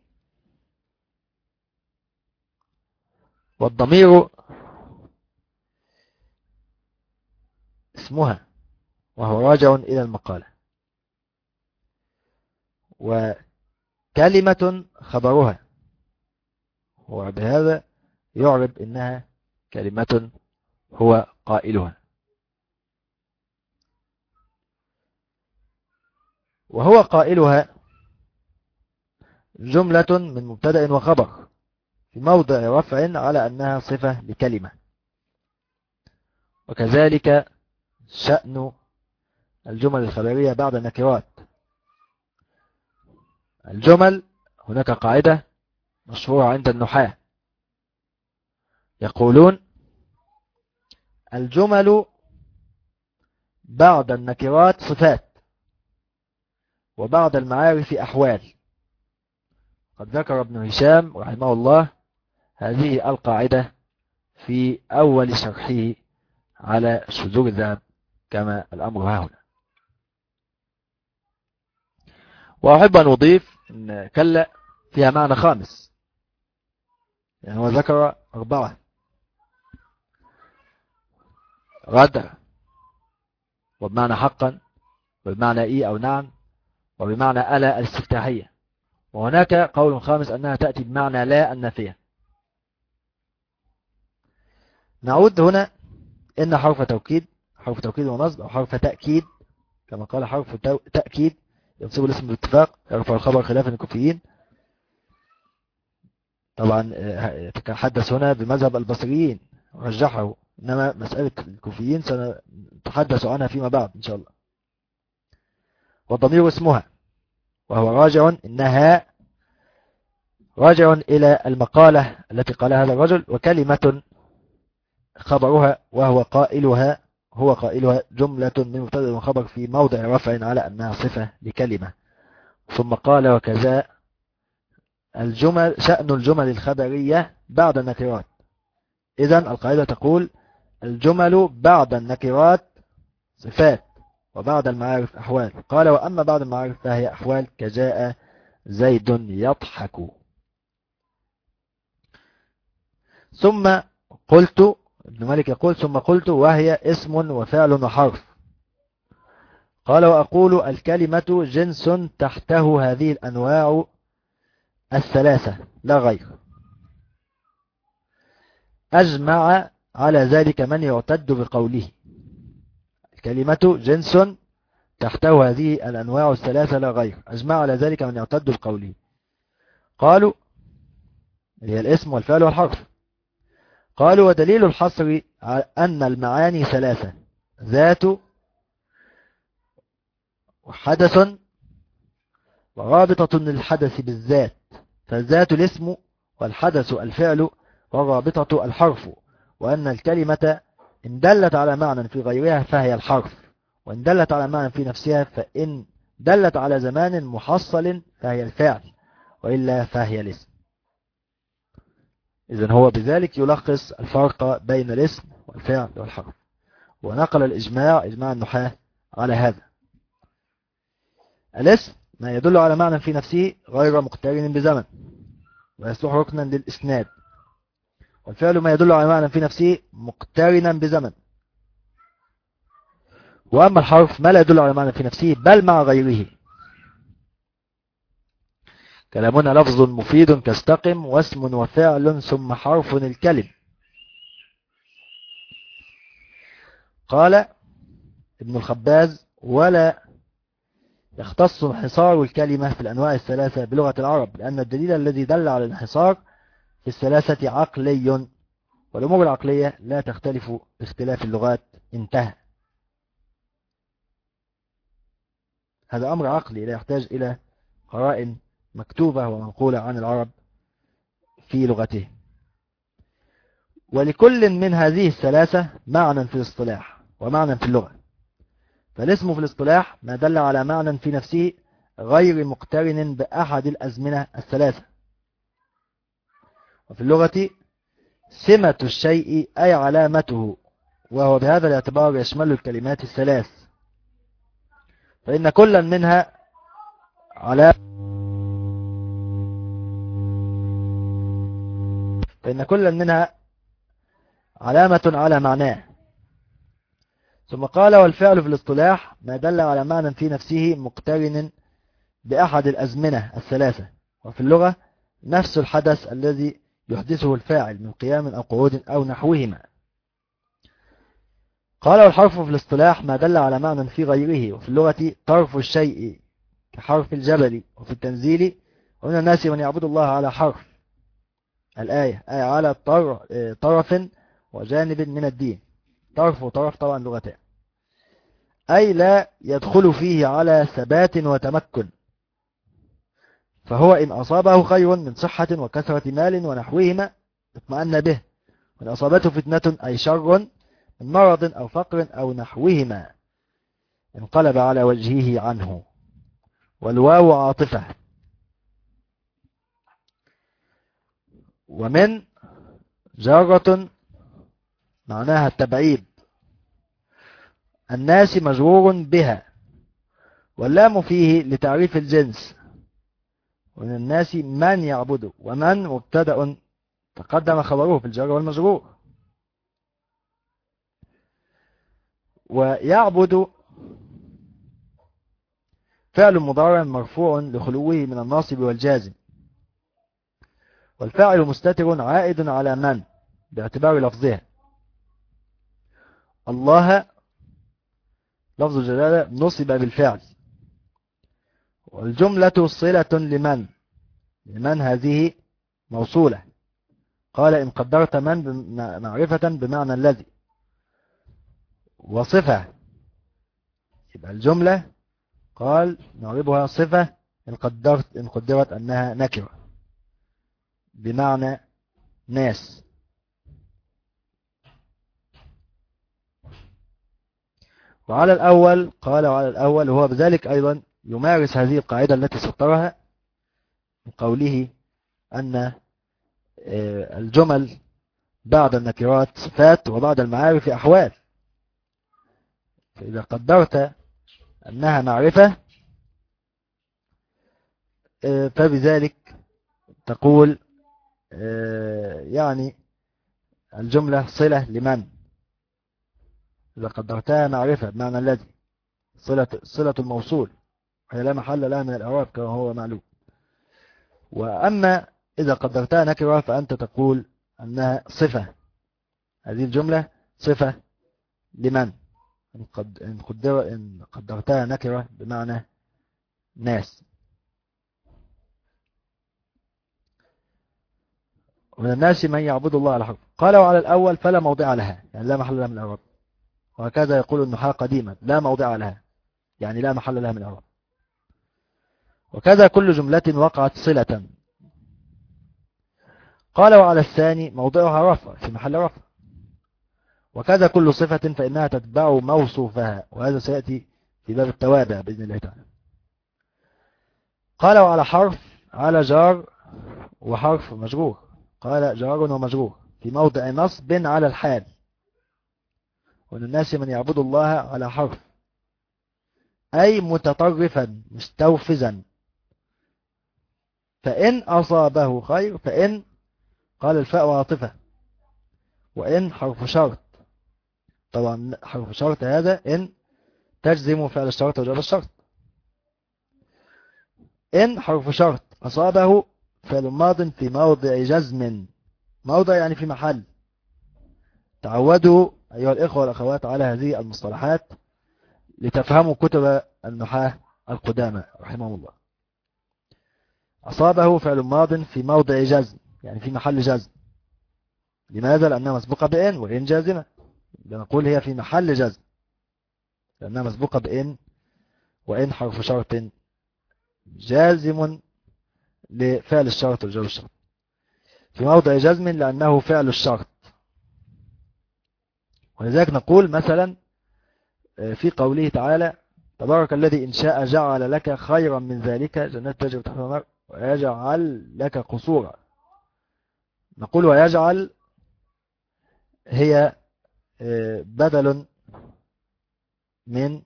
والضمير اسمها وهو راجع إلى المقالة، وكلمة خبرها، وبهذا يعرب إنها كلمة هو قائلها. وهو قائلها جملة من مبتدأ وخبر في موضع رفع على أنها صفة لكلمة. وكذلك شأن الجمل الخبرية بعد النكرات. الجمل هناك قاعدة مشهورة عند النحاة يقولون: الجمل بعد النكرات صفات، وبعد المعارف أحوال. قد ذكر ابن هشام رحمه الله هذه القاعدة في أول شرحه على شذور الذهب كما الأمر ها هنا. وأحب أن أضيف أن كلا فيها معنى خامس، يعني هو ذكر 4: ردع، وبمعنى حقا، وبمعنى إي أو نعم، وبمعنى ألا الاستفتاحية. وهناك قول خامس أنها تأتي بمعنى لا النافية. نعود هنا إن حرف توكيد ونصب، أو حرف تأكيد كما قال حرف تأكيد ينصب الاسم بالاتفاق يرفع الخبر خلافا الكوفيين. طبعا يتحدث هنا بمذهب البصريين رجحه، إنما مسألة الكوفيين سنتحدث عنها فيما بعد إن شاء الله. والضمير اسمها، وهو إنها راجع إلى المقالة التي قالها هذا الرجل، وكلمة خبرها وهو قائلها، هو قائلها جملة من مبتدأ وخبر في موضع رفع على أنها صفة لكلمة. ثم قال وكذا شأن الجمل الخبرية بعد النكرات. إذن القاعدة تقول الجمل بعد النكرات صفات، وبعد المعارف أحوال. قال وأما بعد المعارف فهي أحوال كجاء زيد يضحك. ثم قلت، ابن مالك يقول ثم قلت وهي اسم وفعل وحرف. قال وأقول الكلمة جنس تحته هذه الأنواع الثلاثة لا غير. أجمع على ذلك من يعتد بقوله الكلمة جنس تحته هذه الأنواع الثلاثة لا غير. أجمع على ذلك من يعتد بقوله. قالوا هي الاسم والفعل والحرف. قالوا ودليل الحصر أن المعاني ثلاثة: ذات وحدث ورابطة للحدث بالذات، فالذات الاسم والحدث الفعل والرابطة الحرف، وأن الكلمة إن دلت على معنى في غيرها فهي الحرف، وإن دلت على معنى في نفسها، فإن دلت على زمان محصل فهي الفعل، وإلا فهي الاسم. إذن هو بذلك يلخص الفرق بين الاسم والفعل والحرف، ونقل إجماع النحاة على هذا. الاسم ما يدل على معنى في نفسه غير مقترن بزمن ويصلح ركنا للإسناد، والفعل ما يدل على معنى في نفسه مقترنا بزمن. وأما الحرف ما لا يدل على معنى في نفسه بل مع غيره. كلامنا لفظ مفيد كاستقم واسم وفعل ثم حرف الكلم. قال ابن الخباز ولا يختص انحصار الكلمة في الأنواع الثلاثة بلغة العرب، لأن الدليل الذي دل على الانحصار في الثلاثة عقلي، والأمور العقلية لا تختلف باختلاف اللغات. انتهى. هذا أمر عقلي لا يحتاج إلى قرائن مكتوبة ومنقولة عن العرب في لغته. ولكل من هذه الثلاثة معنى في الاصطلاح ومعنى في اللغة. فالاسم في الاصطلاح ما دل على معنى في نفسه غير مقترن بأحد الأزمنة الثلاثة. وفي اللغة سمة الشيء أي علامته، وهو بهذا الاعتبار يشمل الكلمات الثلاث، فإن كل منها علامة على معناه. ثم قال والفعل في الاصطلاح ما دل على معنى في نفسه مقترن بأحد الأزمنة الثلاثة، وفي اللغة نفس الحدث الذي يحدثه الفاعل من قيام أو قعود أو نحوهما. قال والحرف في الاصطلاح ما دل على معنى في غيره، وفي اللغة طرف الشيء كحرف الجبل، وفي التنزيل ومن الناس من يعبد الله على حرف الآية أي على طرف وجانب من الدين. طرف وطرف طبعا لغتان، أي لا يدخل فيه على ثبات وتمكن، فهو إن أصابه خير من صحة وكثرة مال ونحوهما اطمأن به، وإن أصابته فتنة أي شر من مرض أو فقر أو نحوهما انقلب على وجهه عنه. والواو عاطفة. ومن جارة معناها التبعيد. الناس مجرور بها، واللام فيه لتعريف الجنس. ومن الناس من يعبد، ومن مبتدأ تقدم خبره في الجار والمجرور. ويعبد فعل مضارع مرفوع لخلوه من الناصب والجازم، والفاعل مستتر عائد على من باعتبار لفظها. الله لفظ الجلالة نصب بالفعل، والجملة صلة لمن هذه موصولة. قال إن قدرت من معرفة بمعنى الذي، وصفة يبقى الجملة قال نعربها صفة إن قدرت أنها نكرة بمعنى ناس. وعلى الأول قال وعلى الأول وهو بذلك أيضا يمارس هذه القاعدة التي سطرها من قوله أن الجمل بعد النكرات صفات وبعد المعارف أحوال. فإذا قدرت أنها معرفة فبذلك تقول يعني الجملة صلة لمن، إذا قدرتها معرفة بمعنى الذي صلة الموصول، هي لا محل لها من الإعراب كما هو معلوم. وأما إذا قدرتها نكرة فأنت تقول أنها صفة، هذه الجملة صفة لمن إن قدرتها نكرة بمعنى ناس. ومن الناس من يعبد الله على حرف. قال وعلى الأول فلا موضع لها، يعني لا محل لها من الإعراب. وهكذا يقول النحاة قديما لا موضع لها، يعني لا محل لها من الإعراب. وكذا كل جملة وقعت صلة. قال وعلى الثاني موضعها رفع في محل رفع. وكذا كل صفة فإنها تتبع موصوفها، وهذا سيأتي في باب التوابع بإذن الله تعالى. قال وعلى حرف على جار وحرف مجرور. قال جار ومجرور في موضع نصب على الحال. ومن الناس من يعبد الله على حرف، أي متطرفا مستوفزا، فإن أصابه خير. فإن قال الفاء عاطفة، وإن حرف شرط. طبعا حرف شرط هذا إن تجزم فعل الشرط وجواب الشرط. إن حرف شرط أصابه فعل ماض في موضع جزم، موضع يعني في محل. تعودوا أيها الإخوة والأخوات على هذه المصطلحات لتفهموا كتب النحاة القدامى رحمهم الله. أصابه فعل ماض في موضع جزم، يعني في محل جزم. لماذا؟ لأنها مسبوقة بإن، وإن جازمة، لنقول هي في محل جزم لأنها مسبوقة بإن، وإن حرف شرط جازم لفعل الشرط وجواب الشرط، في موضع جزم لأنه فعل الشرط. ولذلك نقول مثلا في قوله تعالى تبارك الذي إن شاء جعل لك خيرا من ذلك جنات تجري تحتها الأنهار ويجعل لك قصورا. نقول ويجعل هي بدل من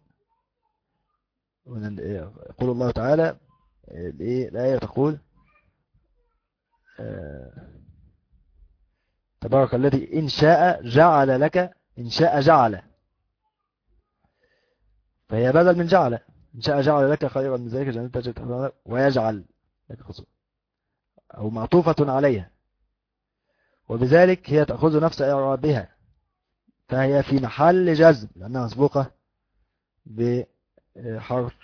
يقول الله تعالى الآية تقول تبارك الذي إن شاء جعل لك، إن شاء جعل، فهي بدل من جعل. إن شاء جعل لك خيرا من ذلك جنات تجري تحتها الأنهار ويجعل لك قصورا، أو معطوفة عليها، وبذلك هي تأخذ نفس إعرابها، فهي في محل جزم لأنها مسبوقة بحرف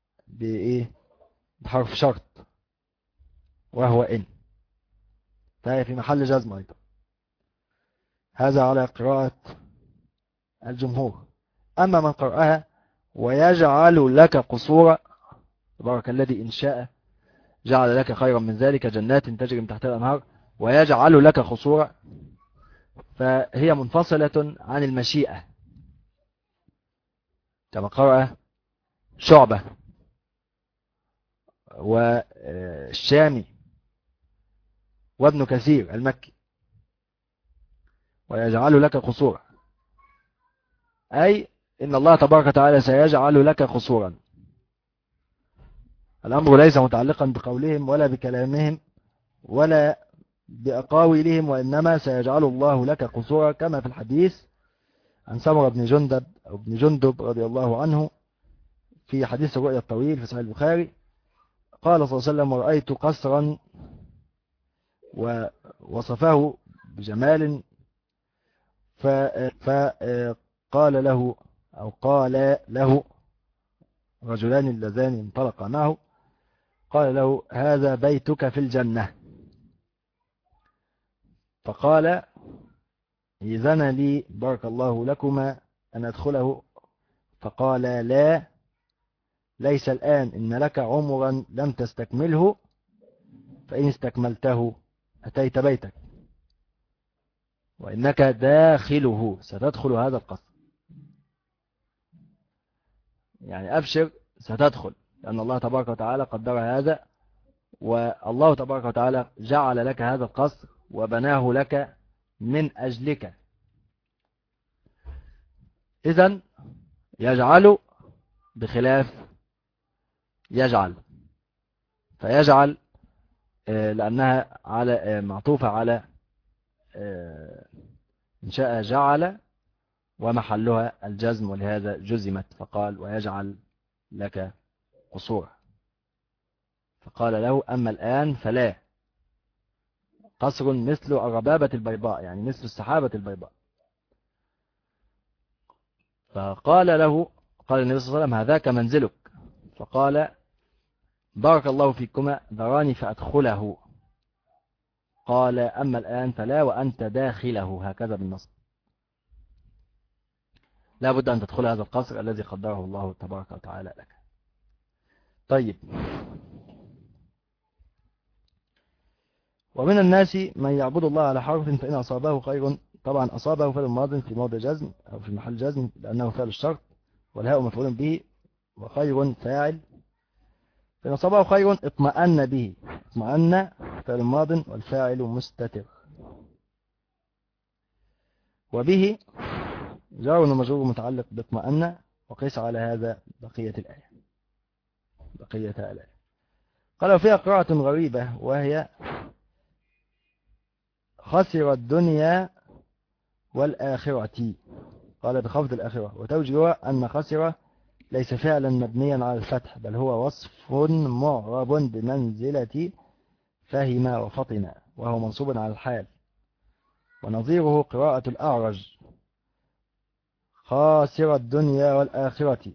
بحرف شرط وهو إن، فهي في محل جزم أيضا. هذا على قراءة الجمهور. أما من قرأها ويجعل لك قصورا تبارك الذي إن شاء جعل لك خيرا من ذلك جنات تجري من تحتها الأنهار ويجعل لك قصورا، فهي منفصلة عن المشيئة كما قرأ شعبة والشامي وابن كثير المكي. ويجعل لك قصورا أي إن الله تبارك وتعالى سيجعل لك قصورا. الأمر ليس متعلقا بقولهم ولا بكلامهم ولا بأقاويلهم، وإنما سيجعل الله لك قصورا كما في الحديث عن سمرة بن جندب أو بن جندب رضي الله عنه في حديث الرؤيا الطويل في صحيح البخاري قال صلى الله عليه وسلم: ورأيت قصرا ووصفه بجمال، فقال له أو قال له رجلان اللذان انطلقا معه، قال له: هذا بيتك في الجنة. فقال: إذن لي بارك الله لكما أن أدخله. فقال: لا، ليس الآن، إن لك عمرا لم تستكمله، فإن استكملته أتيت بيتك، وإنك داخله، ستدخل هذا القصر. يعني أبشر، ستدخل، لأن الله تبارك وتعالى قدر هذا، والله تبارك وتعالى جعل لك هذا القصر وبناه لك من أجلك. إذن يجعل بخلاف يجعل، فيجعل لأنها على معطوفة على إن شاء جعل، ومحلها الجزم، ولهذا جزمت، فقال: ويجعل لك قصور. فقال له: أما الآن فلا، قصر مثل الربابة البيضاء، يعني مثل السحابة البيضاء. فقال له، قال النبي صلى الله عليه وسلم: هذاك منزلك. فقال: بارك الله فيكما، ذراني فأدخله. قال: أما الآن فلا، وأنت داخله، هكذا بالنص. لا بد أن تدخل هذا القصر الذي قدره الله تبارك وتعالى لك. طيب، ومن الناس من يعبد الله على حرف، فإن أصابه خير، طبعا أصابه فعل ماض في موضع جزم أو في محل جزم، لأنه فعل الشرط، والهاء مفعول به، وخير فاعل. فإن أصابه خير اطمأن به، اطمأن فعل ماض والفاعل مستتر، وبه جار ومجرور متعلق باطمأن، وقيس على هذا بقية الآية. قال: وفيها قراءة غريبة، وهي: خسر الدنيا والآخرة. قال: بخفض الآخرة، وتوجه أن خسر ليس فعلا مبنيا على الفتح، بل هو وصف معرب بمنزلة فهم وفطن، وهو منصوب على الحال. ونظيره قراءة الأعرج: خاسر الدنيا والآخرة.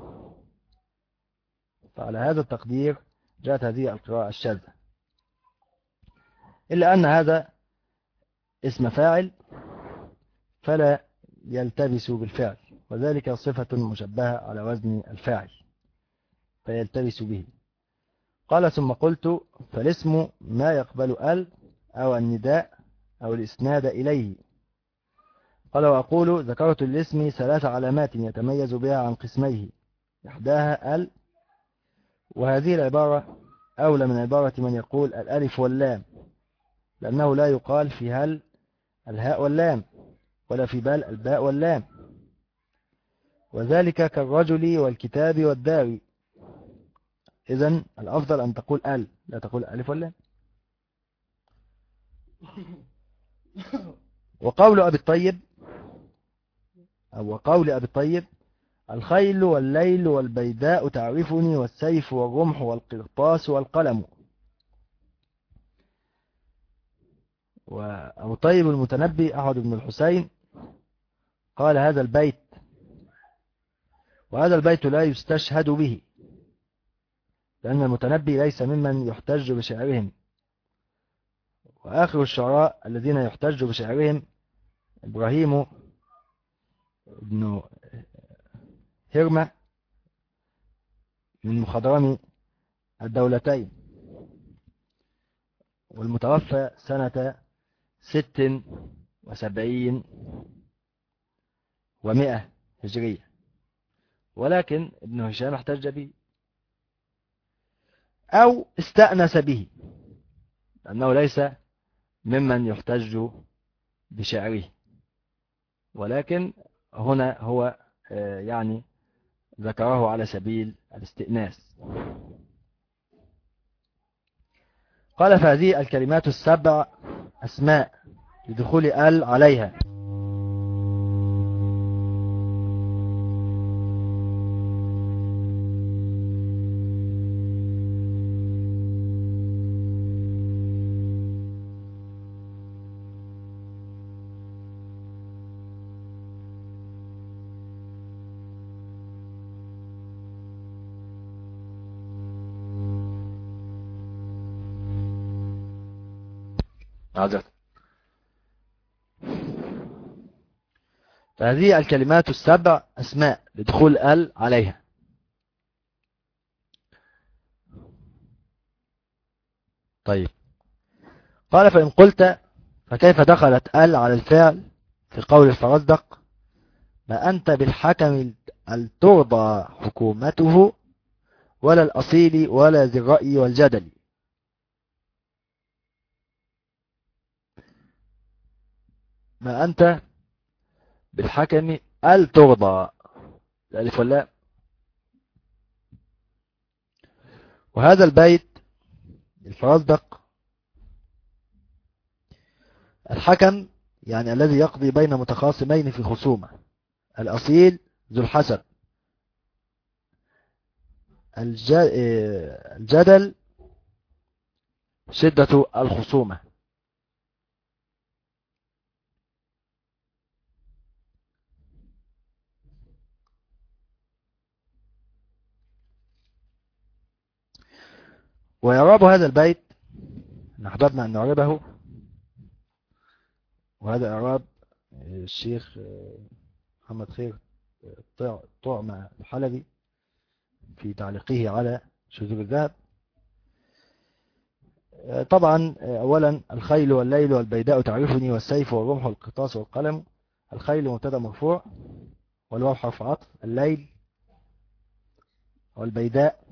فعلى هذا التقدير جاءت هذه القراءة الشاذة، إلا أن هذا اسم فاعل فلا يلتبس بالفعل، وذلك صفة مشبهة على وزن الفاعل فيلتبس به. قال: ثم قلت: فالاسم ما يقبل ال أو النداء أو الإسناد إليه. قال: وأقول: ذكرت الاسم 3 علامات يتميز بها عن قسميه، إحداها ال، وهذه العبارة أولى من عبارة من يقول الألف واللام، لأنه لا يقال في هل الهاء واللام، ولا في بال الباء واللام، وذلك كالرجل والكتاب والدار. إذن الأفضل أن تقول ال، لا تقول ألف واللام. وقول أبي الطيب، أو وقول أبي الطيب: الخيل والليل والبيداء تعرفني، والسيف والرمح والقرطاس والقلم. وأبو الطيب المتنبي أحد بن الحسين قال: هذا البيت، وهذا البيت لا يستشهد به، لأن المتنبي ليس ممن يحتج بشعرهم، وآخر الشعراء الذين يحتج بشعرهم إبراهيم بن هرمة من مخضرم الدولتين، والمتوفى سنة 76 و100 هجرية، ولكن ابن هشام احتج به أو استأنس به، لأنه ليس ممن يحتج بشعره، ولكن هنا هو يعني ذكره على سبيل الاستئناس. قال: فهذه الكلمات 7 أسماء لدخول ال عليها، عذرا. فهذه الكلمات السبع أسماء لدخول ال عليها. طيب، قال فإن قلت فكيف دخلت ال على الفعل في قول الفرزدق ما أنت بالحكم الترضى حكومته ولا الأصيل ولا ذي الرأي والجدل. ما أنت بالحكم الترضى، الألف واللام. وهذا البيت الفرزدق الحكم يعني الذي يقضي بين متخاصمين في خصومة، الأصيل ذو الحسب، الجدل شدة الخصومة. ويعرب هذا البيت أحببنا أن نعربه، وهذا إعراب الشيخ محمد خير طعم الحلبي في تعليقه على شذور الذهب. طبعا أولا الخيل والليل والبيداء تعرفني والسيف والرمح والقطاس والقلم. الخيل مبتدا مرفوع والواو حرف عطف، الليل والبيداء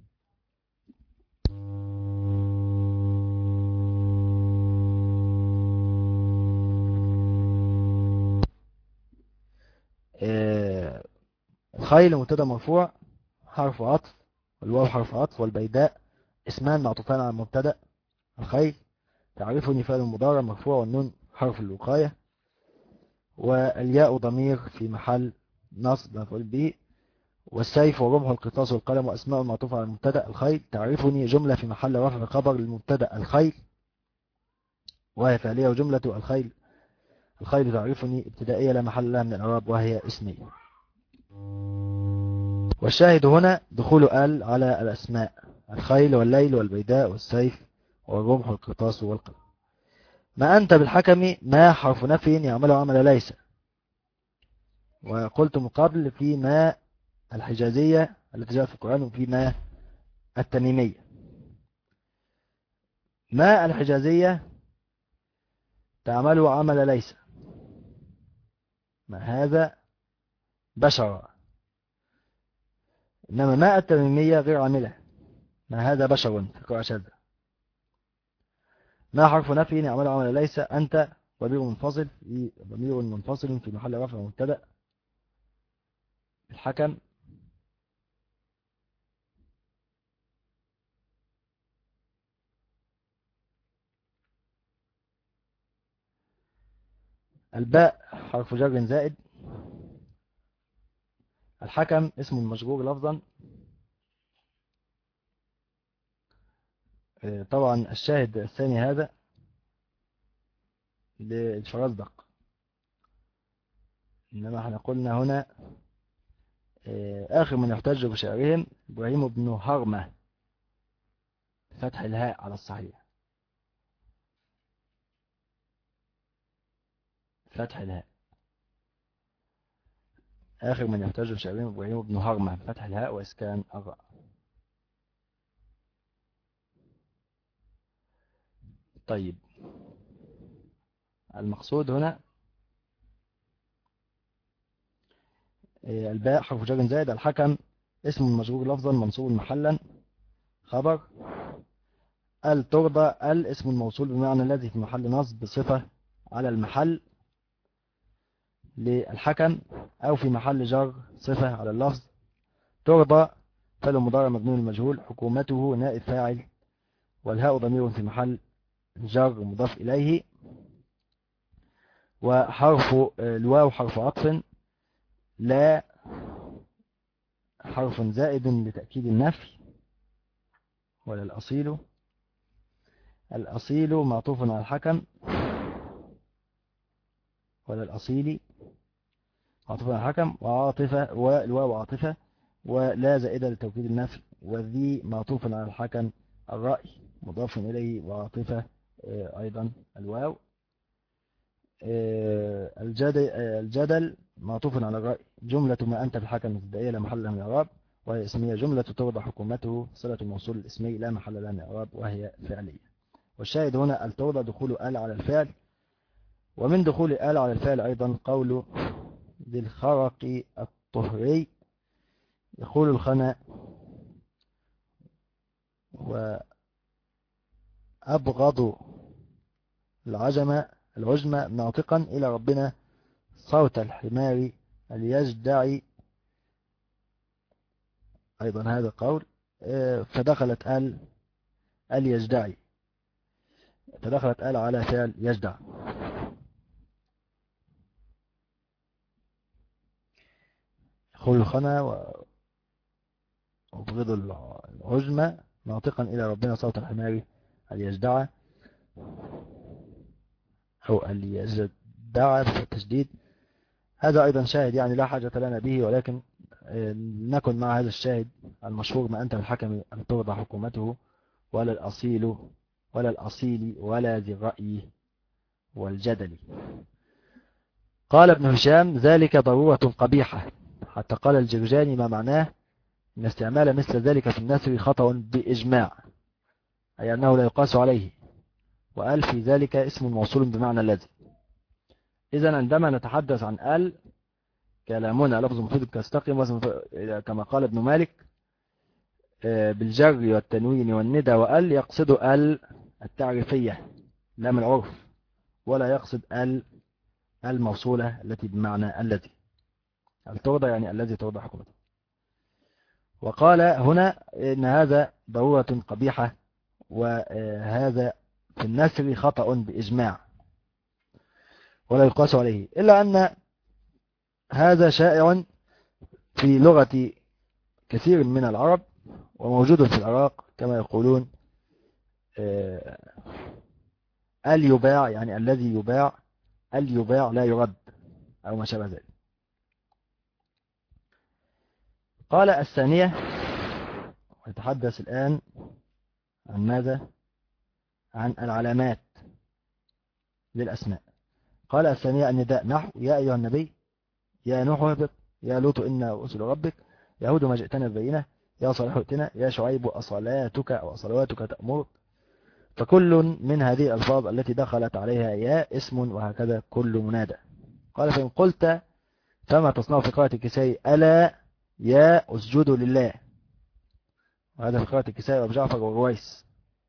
الخيل مبتدا مرفوع حرف عطف والواو حرف عطف، والبيداء اسمان معطوفان على المبتدا. الخيل تعرفني فعل مضارع مرفوع والنون حرف الوقاية، والياء ضمير في محل نصب مفعول به. والسيف والرمح والقطاس والقلم واسماء معطوفة على المبتدا. الخيل تعرفني جملة في محل رفع خبر للمبتدا الخيل وهي فعلية، وجملة الخيل الخيل تعرفني ابتدائية لا محل لها من الإعراب وهي اسمية. والشاهد هنا دخول ال على الأسماء الخيل والليل والبيداء والسيف والرمح والقطاس والقلم. ما أنت بالحكم ما حرف نفي يعمل عمل ليس، وقلت من قبل في ما الحجازية التي جاءت في القرآن وفي ما التميمية. ما الحجازية تعمل عمل ليس، ما هذا بشر، إنما ما التميمية غير عاملة، ما هذا بشر في قراءة شاذة. ما حرف نفي يعمل عمل ليس، أنت ضمير منفصل في محل رفع مبتدأ. الحكم الباء حرف جر زائد. الحكم اسم مشجور لفظا. طبعا الشاهد الثاني هذا للفرزدق، إنما احنا قلنا هنا آخر من يحتج بشعرهم إبراهيم بن هرمة، فتح الهاء على الصحيح، فتح الهاء. آخر من يحتج بشعرهم إبراهيم بن هرمة، فتح الهاء وإسكان الراء. طيب، المقصود هنا الباء حرف جر زائد. الحكم اسم مشجور لفظا منصوب محلا خبر. الترضى الاسم الموصول بمعنى الذي في محل نصب صفة على المحل للحكم أو في محل جر صفة على اللفظ. ترضى فعل مضارع مبني للمجهول، حكومته نائب فاعل، والهاء ضمير في محل جر مضاف إليه، وحرف الواو حرف عطف، لا حرف زائد لتأكيد النفي، ولا الأصيل معطوف على الحكم، ولا الأصيل معطوف على الحكم، وعاطفة والواو عاطفة، ولا زائدة لتوكيد النفي، وذي معطوف على الحكم، الرأي مضاف إليه وعاطفة أيضا الواو. الجدل معطوف على الرأي. جملة ما أنت بالحكم الابتدائية لا محل لها من إعراب وهي اسمية. جملة توضح حكومته صلة الموصول الاسمي لا محل لها من إعراب وهي فعلية. والشاهد هنا التوضع دخول آل على الفعل. ومن دخول آل على الفعل أيضا قول ذي الخرق الطهري يقول الخنا وأبغض العجمة ناطقا إلى ربنا صوت الحمار اليجدع. أيضا هذا قول. فدخلت اليجدعي، فدخلت على فعل يجدع. يقول الخنا وأبغض العجمة ناطقا إلى ربنا صوت الحمار اليجدع أو اليجدع بالتشديد. هذا أيضا شاهد يعني لا حاجة لنا به، ولكن نكن مع هذا الشاهد المشهور ما أنت الحكم أن ترضى حكومته ولا الأصيل ولا ذي الرأي والجدل. قال ابن هشام ذلك ضرورة قبيحة. حتى قال الجرجاني ما معناه إن استعمال مثل ذلك في النثر خطأ بإجماع، أي أنه لا يقاس عليه. وقال في ذلك اسم موصول بمعنى الذي. إذن عندما نتحدث عن كلامنا لفظ مفيد كاستقيم كما قال ابن مالك بالجر والتنوين والندى يقصد التعريفية لا من العرف، ولا يقصد الموصولة التي بمعنى الذي. الترضى يعني الذي ترضى حكمته. وقال هنا إن هذا ضرورة قبيحة، وهذا في النثر خطأ بإجماع ولا يقاس عليه، إلا أن هذا شائع في لغة كثير من العرب وموجود في العراق كما يقولون اليباع يعني الذي يباع، اليباع لا يرد أو ما شابه ذلك. قال الثانية، ويتحدث الآن عن ماذا؟ عن العلامات للأسماء. قال الثانية النداء نحو يا أيها النبي، يا نوح اهبط، يا لوط إنا رسل ربك، يا هود ما جئتنا ببينة، يا صالح ائتنا، يا شعيب أصلاتك أو أصلواتك تأمرك. فكل من هذه الألفاظ التي دخلت عليها يا اسم، وهكذا كل منادى. قال فإن قلت فما تصنع في قراءة الكسائي ألا يا اسجدوا لله، وهذا في قراءة الكسائي وأبو جعفر ورويس.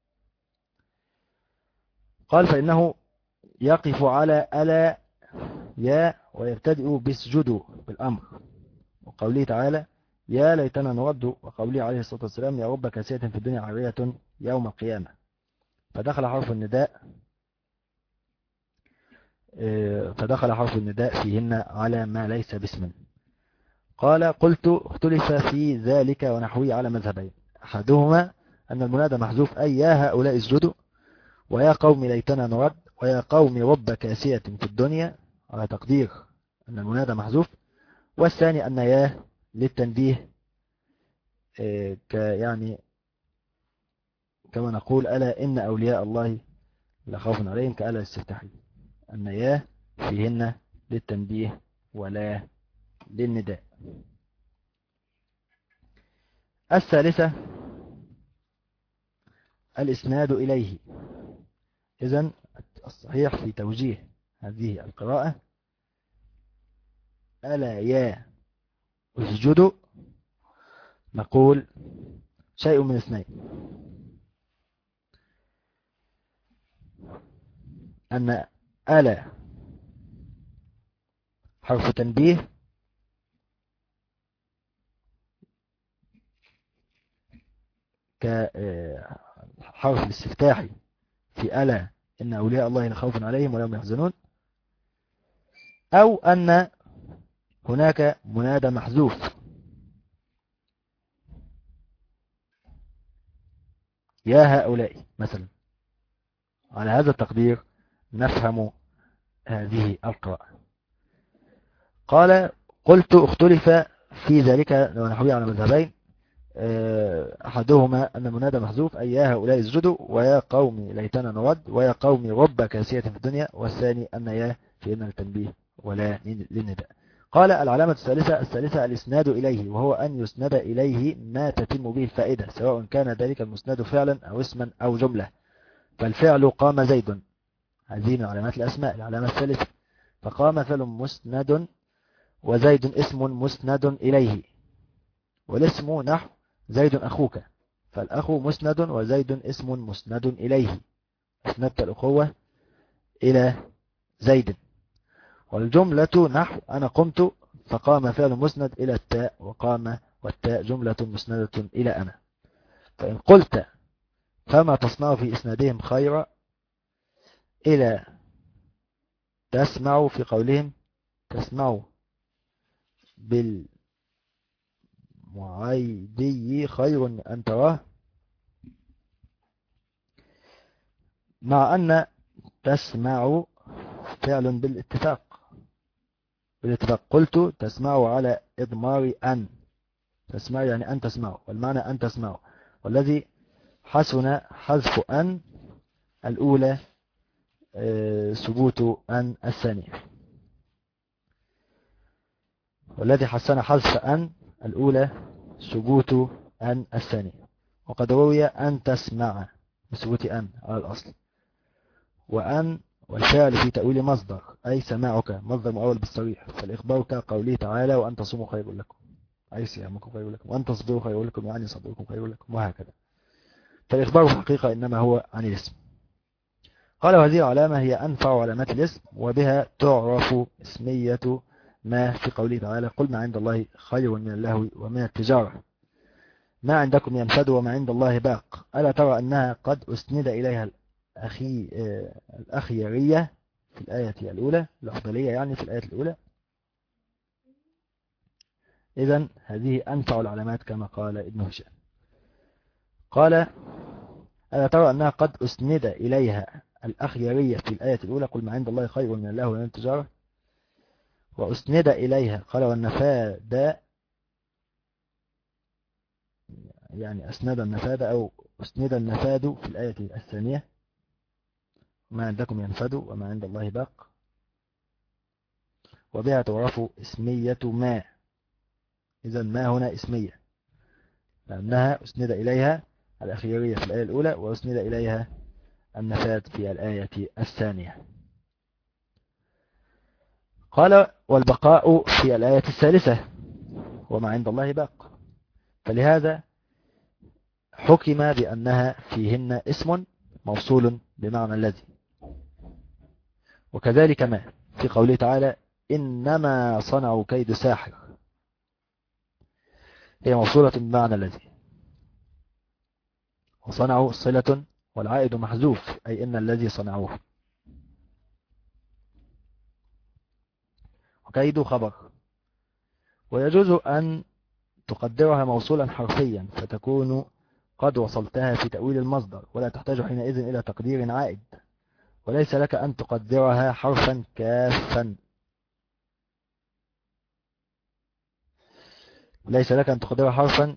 قال فإنه يقف على ألا يا ويبتدئ باسجدوا بالأمر، وقوله تعالى يا ليتنا نرد، وقوله عليه الصلاة والسلام يا رب كاسية في الدنيا عارية يوم القيامة. فدخل حرف النداء فيهن على ما ليس باسم. قال قلت اختلف في ذلك ونحوي على مذهبين. أحدهما أن المنادى محذوف أي يا هؤلاء اسجدوا، ويا قوم ليتنا نرد، ويا قوم رب كاسية في الدنيا، على تقدير أن المنادى محذوف. والثاني أن يا للتنبيه يعني كما نقول ألا إن أولياء الله لا خوف عليهم كألا الاستفتاحي، أن يا فيهن للتنبيه ولا للنداء. الثالثة الإسناد إليه. إذن الصحيح في توجيه هذه القراءة ألا يا اسجدوا، نقول شيء من اثنين: أن ألا حرف تنبيه كحرف الاستفتاح في ألا إن أولياء الله لا خوف عليهم ولا هم يحزنون، أو أن هناك منادى محذوف يا هؤلاء مثلا. على هذا التقدير نفهم هذه القراءة. قال قلت اختلف في ذلك ونحوي على مذهبين. أحدهما أن منادى محذوف أي يا هؤلاء اسجدوا ويا قوم ليتنا نرد ويا قوم رب كاسية في الدنيا، والثاني أن يا في إن التنبيه ولا للنداء. قال العلامة الثالثة الإسناد إليه، وهو أن يسند إليه ما تتم به الفائدة، سواء كان ذلك المسند فعلا أو اسما أو جملة. فالفعل قام زيد، هذه من علامات الأسماء. العلامة الثالثة فقام فعل مسند وزيد اسم مسند إليه، والاسم نحو زيد أخوك، فالأخو مسند وزيد اسم مسند إليه، أسندت الأخوة إلى زيد. والجملة نحو أنا قمت، فقام فعل مسند إلى التاء، وقام والتاء جملة مسندة إلى أنا. فإن قلت فما تصنع في إسنادهم خيرا إلى تسمع في قولهم تسمع بالمعيدي خير أن تراه، مع أن تسمع فعل بالاتفاق قلت تسمع على إضمار أن، تسمع يعني أن تسمع، والمعنى أن تسمع، والذي حسن حذف أن الأولى ثبوت أن الثانية، والذي حسن حذف أن الأولى ثبوت أن الثانية. وقد روي أن تسمع بثبوت أن على الأصل، وأن والفعل في تأويل مصدر أي سماعك مصدر مؤول بالصريح، فالإخبار كقوله تعالى وأن تصوموا خير لكم أي صيامكم خير لكم، وأن تصبروا خير لكم يعني صبركم خير لكم، وهكذا. فالإخبار في الحقيقة إنما هو عن الاسم. قال وهذه العلامة هي أنفع علامات الاسم، وبها تعرف اسمية ما في قوله تعالى قل ما عند الله خير من اللهو ومن التجارة، ما عندكم ينفد وما عند الله باق. ألا ترى أنها قد أسند إليها الأخيرية في الآية الأولى، الأفضلية يعني في الآية الأولى. إذن هذه أنفع العلامات كما قال ابن هشام. قال ألا ترى أنها قد أسند إليها الأخيرية في الآية الأولى قل ما عند الله خير من اللهو ومن التجارة، وأسند إليها قال والنفاد يعني أسند النفاد أو أسند النفاد في الآية الثانية ما عندكم ينفد وما عند الله باق، وبها تعرف اسمية ما. إذن ما هنا اسمية لأنها أسند إليها الأخيرية في الآية الأولى وأسند إليها النفاد في الآية الثانية. قال والبقاء في الآية الثالثة وما عند الله باق، فلهذا حكم بأنها فيهن اسم موصول بمعنى الذي، وكذلك ما في قوله تعالى إنما صنعوا كيد ساحر، هي موصولة بمعنى الذي، وصنعوا صلة والعائد محذوف أي إن الذي صنعوه، وكيد خبر. ويجوز أن تقدرها موصولا حرفيا فتكون قد وصلتها في تأويل المصدر، ولا تحتاج حينئذ إلى تقدير عائد، وليس لك أن تقدرها حرفا كافا، ليس لك أن تقدرها حرفا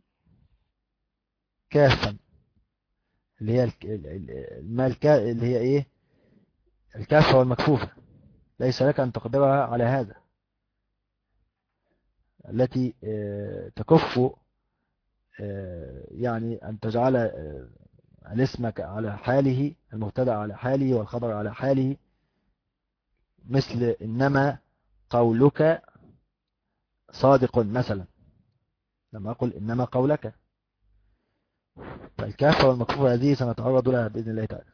كافا اللي هي اللي هي إيه الكافة والمكفوفة، ليس لك أن تقدرها على هذا التي تكف يعني أن تجعل الاسم على حاله، المبتدأ على حاله والخبر على حاله، مثل إنما قولك صادق مثلا، لما أقول إنما قولك، فالكافة والمكفوفة هذه سنتعرض لها بإذن الله تعالى،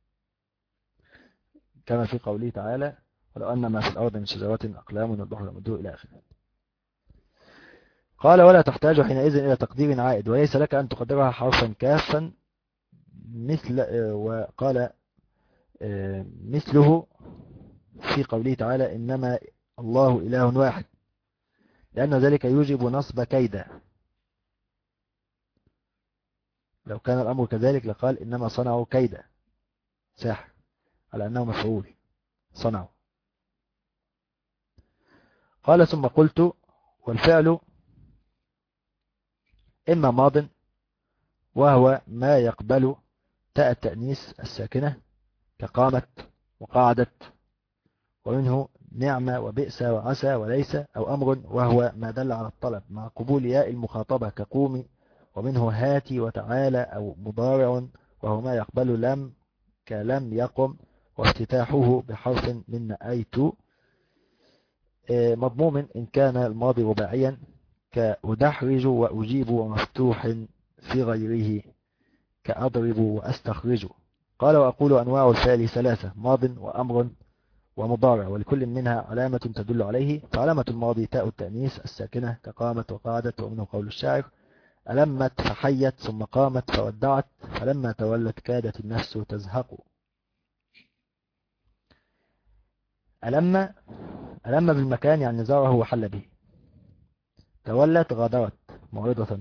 كما في قوله تعالى ولو أن ما في الأرض من شجرات أقلام والبحر يمده إلى آخره. قال ولا تحتاج حينئذ إلى تقدير عائد، وليس لك أن تقدرها حرفا كافا مثل وقال مثله في قوله تعالى إنما الله إله واحد، لأن ذلك يوجب نصب كيدا، لو كان الأمر كذلك لقال إنما صنعوا كيدا ساحر على أنه مفعول صنعوا. قال ثم قلت والفعل إما ماض وهو ما يقبل تاء التأنيث الساكنة كقامت وقعدت، ومنه نعم وبئس وعسى وليس، أو أمر وهو ما دل على الطلب مع قبول ياء المخاطبة كقومي، ومنه هاتي وتعالى، أو مضارع وهو ما يقبل لم كلم يقم، وافتتاحه بحرف من نأيت مضموم إن كان الماضي رباعيا كأدحرج وأجيب، ومفتوح في غيره كأضرب وأستخرج. قال وأقول أنواع الفعل ثلاثة: ماض وأمر ومضارع، ولكل منها علامة تدل عليه. فعلامة الماضي تاء التأنيث الساكنة كقامت وقعدت، ومنه قول الشاعر: ألمت فحيت ثم قامت فودعت، فلما تولت كادت النفس تزهق. ألم بالمكان يعني زاره وحل به. تولت غادرت معرضة.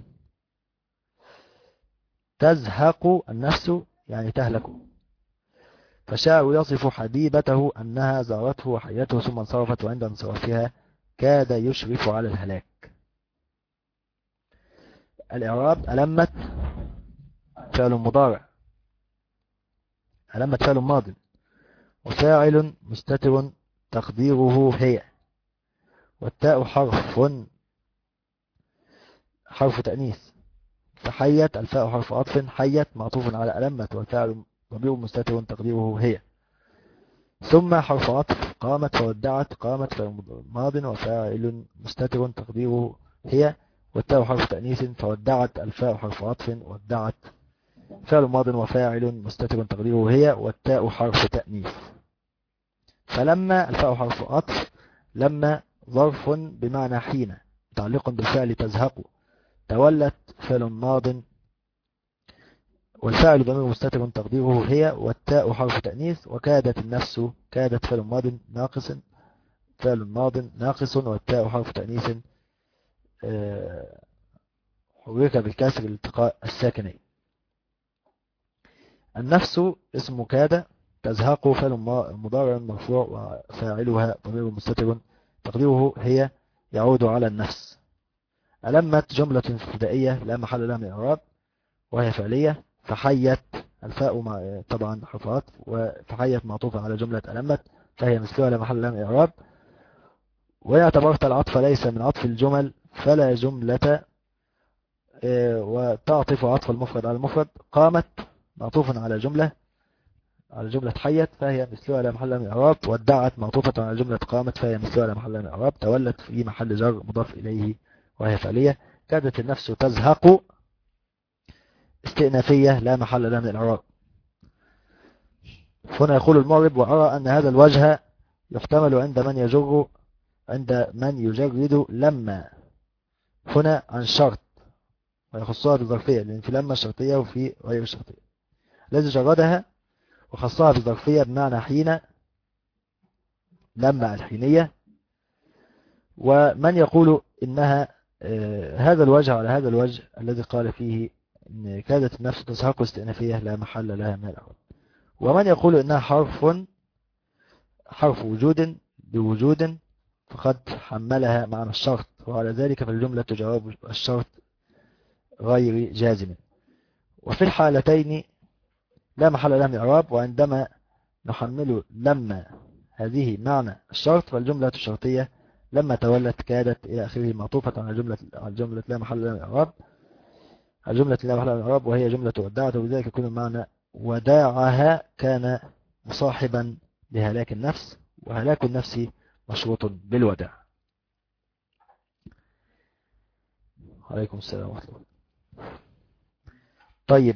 تزهق النفس يعني تهلك. فالشاعر يصف حبيبته أنها زارته وحيته ثم انصرفت، وعند انصرافها كاد يشرف على الهلاك. الإعراب: ألمت فعل مضارع، ألمت فعل ماض، وفاعل مستتر تقديره هي، والتاء حرف تأنيث. فحيت الفاء حرف عطف، حيت معطوف على ألمت، والفاعل ضمير مستتر تقديره هي. ثم حرف عطف قامت فودعت، قامت فعل ماض وفاعل مستتر تقديره هي، والتاء حرف تأنيث. فودعت الفاء حرف عطف، ودعت فعل ماض وفاعل مستتر تقديره هي، والتاء حرف تأنيث. فلما الفاء حرف عطف، لما ظرف بمعنى حين متعلق بالفعل تزهق. تولت فعل ماض والفاعل ضمير مستتر تقديره هي، والتاء حرف تأنيث. وكادت النفس، كادت فعل ماض ناقص، فعل ماض ناقص، والتاء حرف تأنيث حرك بالكسر لالتقاء الساكنين. النفس اسم كاد، تزهق فعل مضارع مرفوع وفاعلها ضمير مستتر تقديره هي، يعود على النفس. ألمت جملة ابتدائية لا محل لها من الإعراب وهي فعلية. فحيت الفاء طبعا حرف عطف، وفحيت معطوفة على جملة ألمت، فهي مثلها لا محل لها من الإعراب. وإن اعتبرت العطف ليس من عطف الجمل فلا جملة، وتعطف عطف المفرد على المفرد. قامت معطوفا على جملة حيت، فهي مثلها لا محل لها من الإعراب. ودعت معطوفة على جملة قامت، فهي مثلها لا محل لها من الإعراب. تولت في محل جر مضاف إليه وهي فعلية. كادت النفس تزهق استئنافية لا محل لها من الإعراب. هنا يقول المعرب: وأرى أن هذا الوجه يحتمل عند من يجرد لما هنا عن شرط ويخصها بظرفية، لأن في لما الشرطية وفي غير الشرطية. الذي جردها وخصها بظرفية بمعنى حين، لما الحينية. ومن يقول إنها هذا الوجه على هذا الوجه الذي قال فيه إن كادت النفس تزهق استئنافية لا محل لها من الإعراب. ومن يقول إنها حرف وجود بوجود، فقد حملها معنى الشرط، وعلى ذلك فالجملة جواب الشرط غير جازم. وفي الحالتين لا محل لها من الإعراب. وعندما نحمل لما هذه معنى الشرط فالجملة الشرطية لما تولت كادت إلى آخره معطوفة على جملة لا محل لها من الإعراب، الجملة لا محل لها من الإعراب، وهي جملة ودعت، وبذلك يكون المعنى وداعها كان مصاحبا لهلاك النفس، وهلاك النفس مشروط بالوداع. عليكم السلام ورحمة الله. طيب،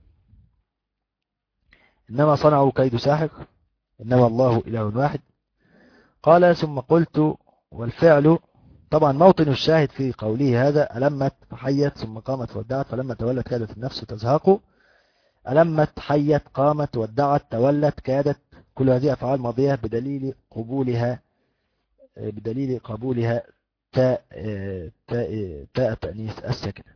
إنما صنعوا كيد ساحر، إنما الله إله واحد. قال ثم قلت والفعل، طبعا موطن الشاهد في قوله هذا: ألمت فحيت ثم قامت ودعت، فلما تولت كادت النفس تزهق. ألمت، حيت، قامت، ودعت، تولت، كادت، كل هذه أفعال ماضية بدليل قبولها تاء التأنيث الساكنة.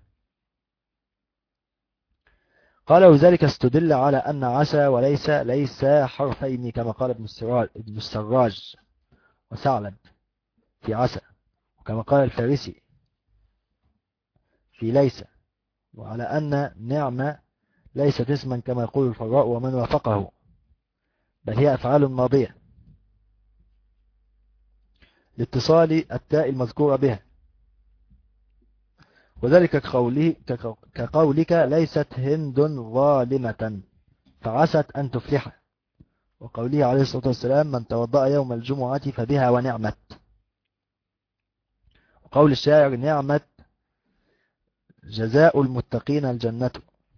قال وذلك استدل على أن عسى ليس حرفين كما قال ابن السراج وثعلب في عسى، وكما قال الفارسي في ليس، وعلى أن نعمة ليست اسما كما يقول الفراء ومن وافقه، بل هي أفعال ماضية لاتصال التاء المذكورة بها، وذلك كقولك ليست هند ظالمة فعست أن تفلح، وقوله عليه الصلاة والسلام من توضأ يوم الجمعة فبها ونعمت، وقول الشاعر نعمت جزاء المتقين الجنة،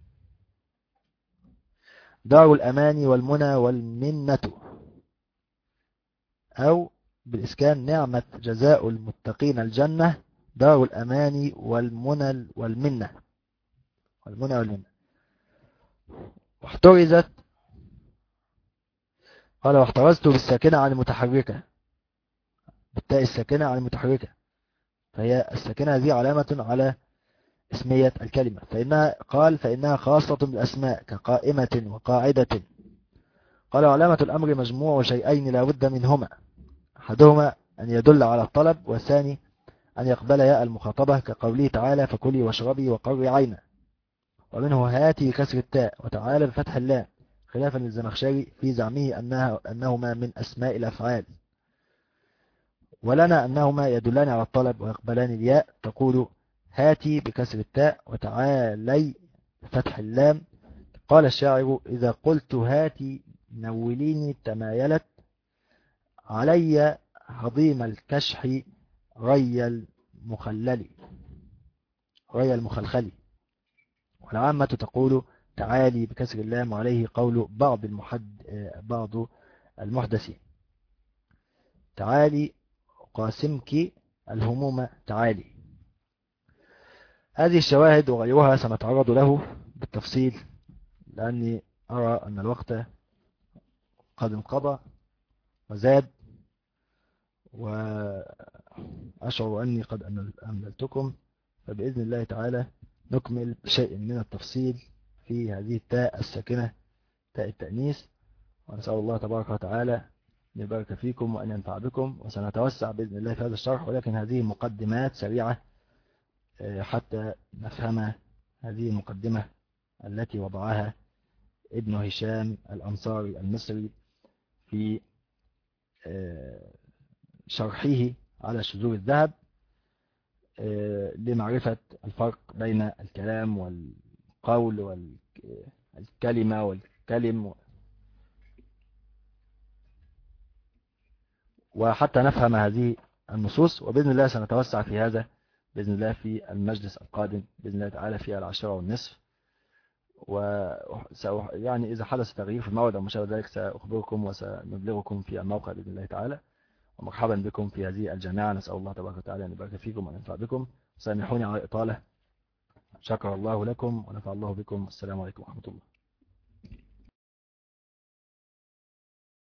دار الأمان والمنى والمنة، أو بالإسكان نعمت جزاء المتقين الجنة دار الأمان والمنى والمنة، واحترزت، قال واحترزت بالساكنة عن المتحركة، بالتاء الساكنة عن المتحركة، فهي الساكنة هذه علامة على اسمية الكلمة، فإنها خاصة بالأسماء كقائمة وقاعدة. قال علامة الأمر مجموع شيئين لا بد منهما، أحدهما أن يدل على الطلب، والثاني أن يقبل ياء المخاطبة كقوله تعالى فكلي واشربي وقري عينا، ومنه هاتي بكسر التاء وتعالى بفتح اللام، خلافا للزمخشري في زعمه أنهما من أسماء الأفعال، ولنا أنهما يدلان على الطلب ويقبلان الياء، تقول هاتي بكسر التاء وتعالي بفتح اللام. قال الشاعر إذا قلت هاتي نوليني تمايلت علي هضيم الكشح ري المخلخل، والعامة تقول تعالي بكسر اللام، وعليه قول بعض المحدثين تعالي قاسمك الهموم تعالي. هذه الشواهد وغيرها سنتعرض له بالتفصيل، لأني أرى أن الوقت قد انقضى وزاد، وأشعر أني قد أمللتكم، فبإذن الله تعالى نكمل بشيء من التفصيل في هذه التاء الساكنة تاء التأنيث، ونسأل الله تبارك وتعالى أن يبارك فيكم وأن ينفع بكم، وسنتوسع بإذن الله في هذا الشرح، ولكن هذه مقدمات سريعة حتى نفهم هذه المقدمة التي وضعها ابن هشام الأنصاري المصري في شرحه على شذور الذهب لمعرفة الفرق بين الكلام والقول والكلمة والكلم، وحتى نفهم هذه النصوص. وبإذن الله سنتوسع في هذا بإذن الله في المجلس القادم بإذن الله تعالى في 10:30، يعني إذا حدث تغيير في الموعد أو ما شابه ذلك سأخبركم وسنبلغكم في الموقع بإذن الله تعالى. ومرحبا بكم في هذه الجامعة، نسأل الله تبارك وتعالى أن يبارك فيكم وأن ينفع بكم. سامحوني على الإطالة، شكر الله لكم ونفع الله بكم، والسلام عليكم ورحمة الله.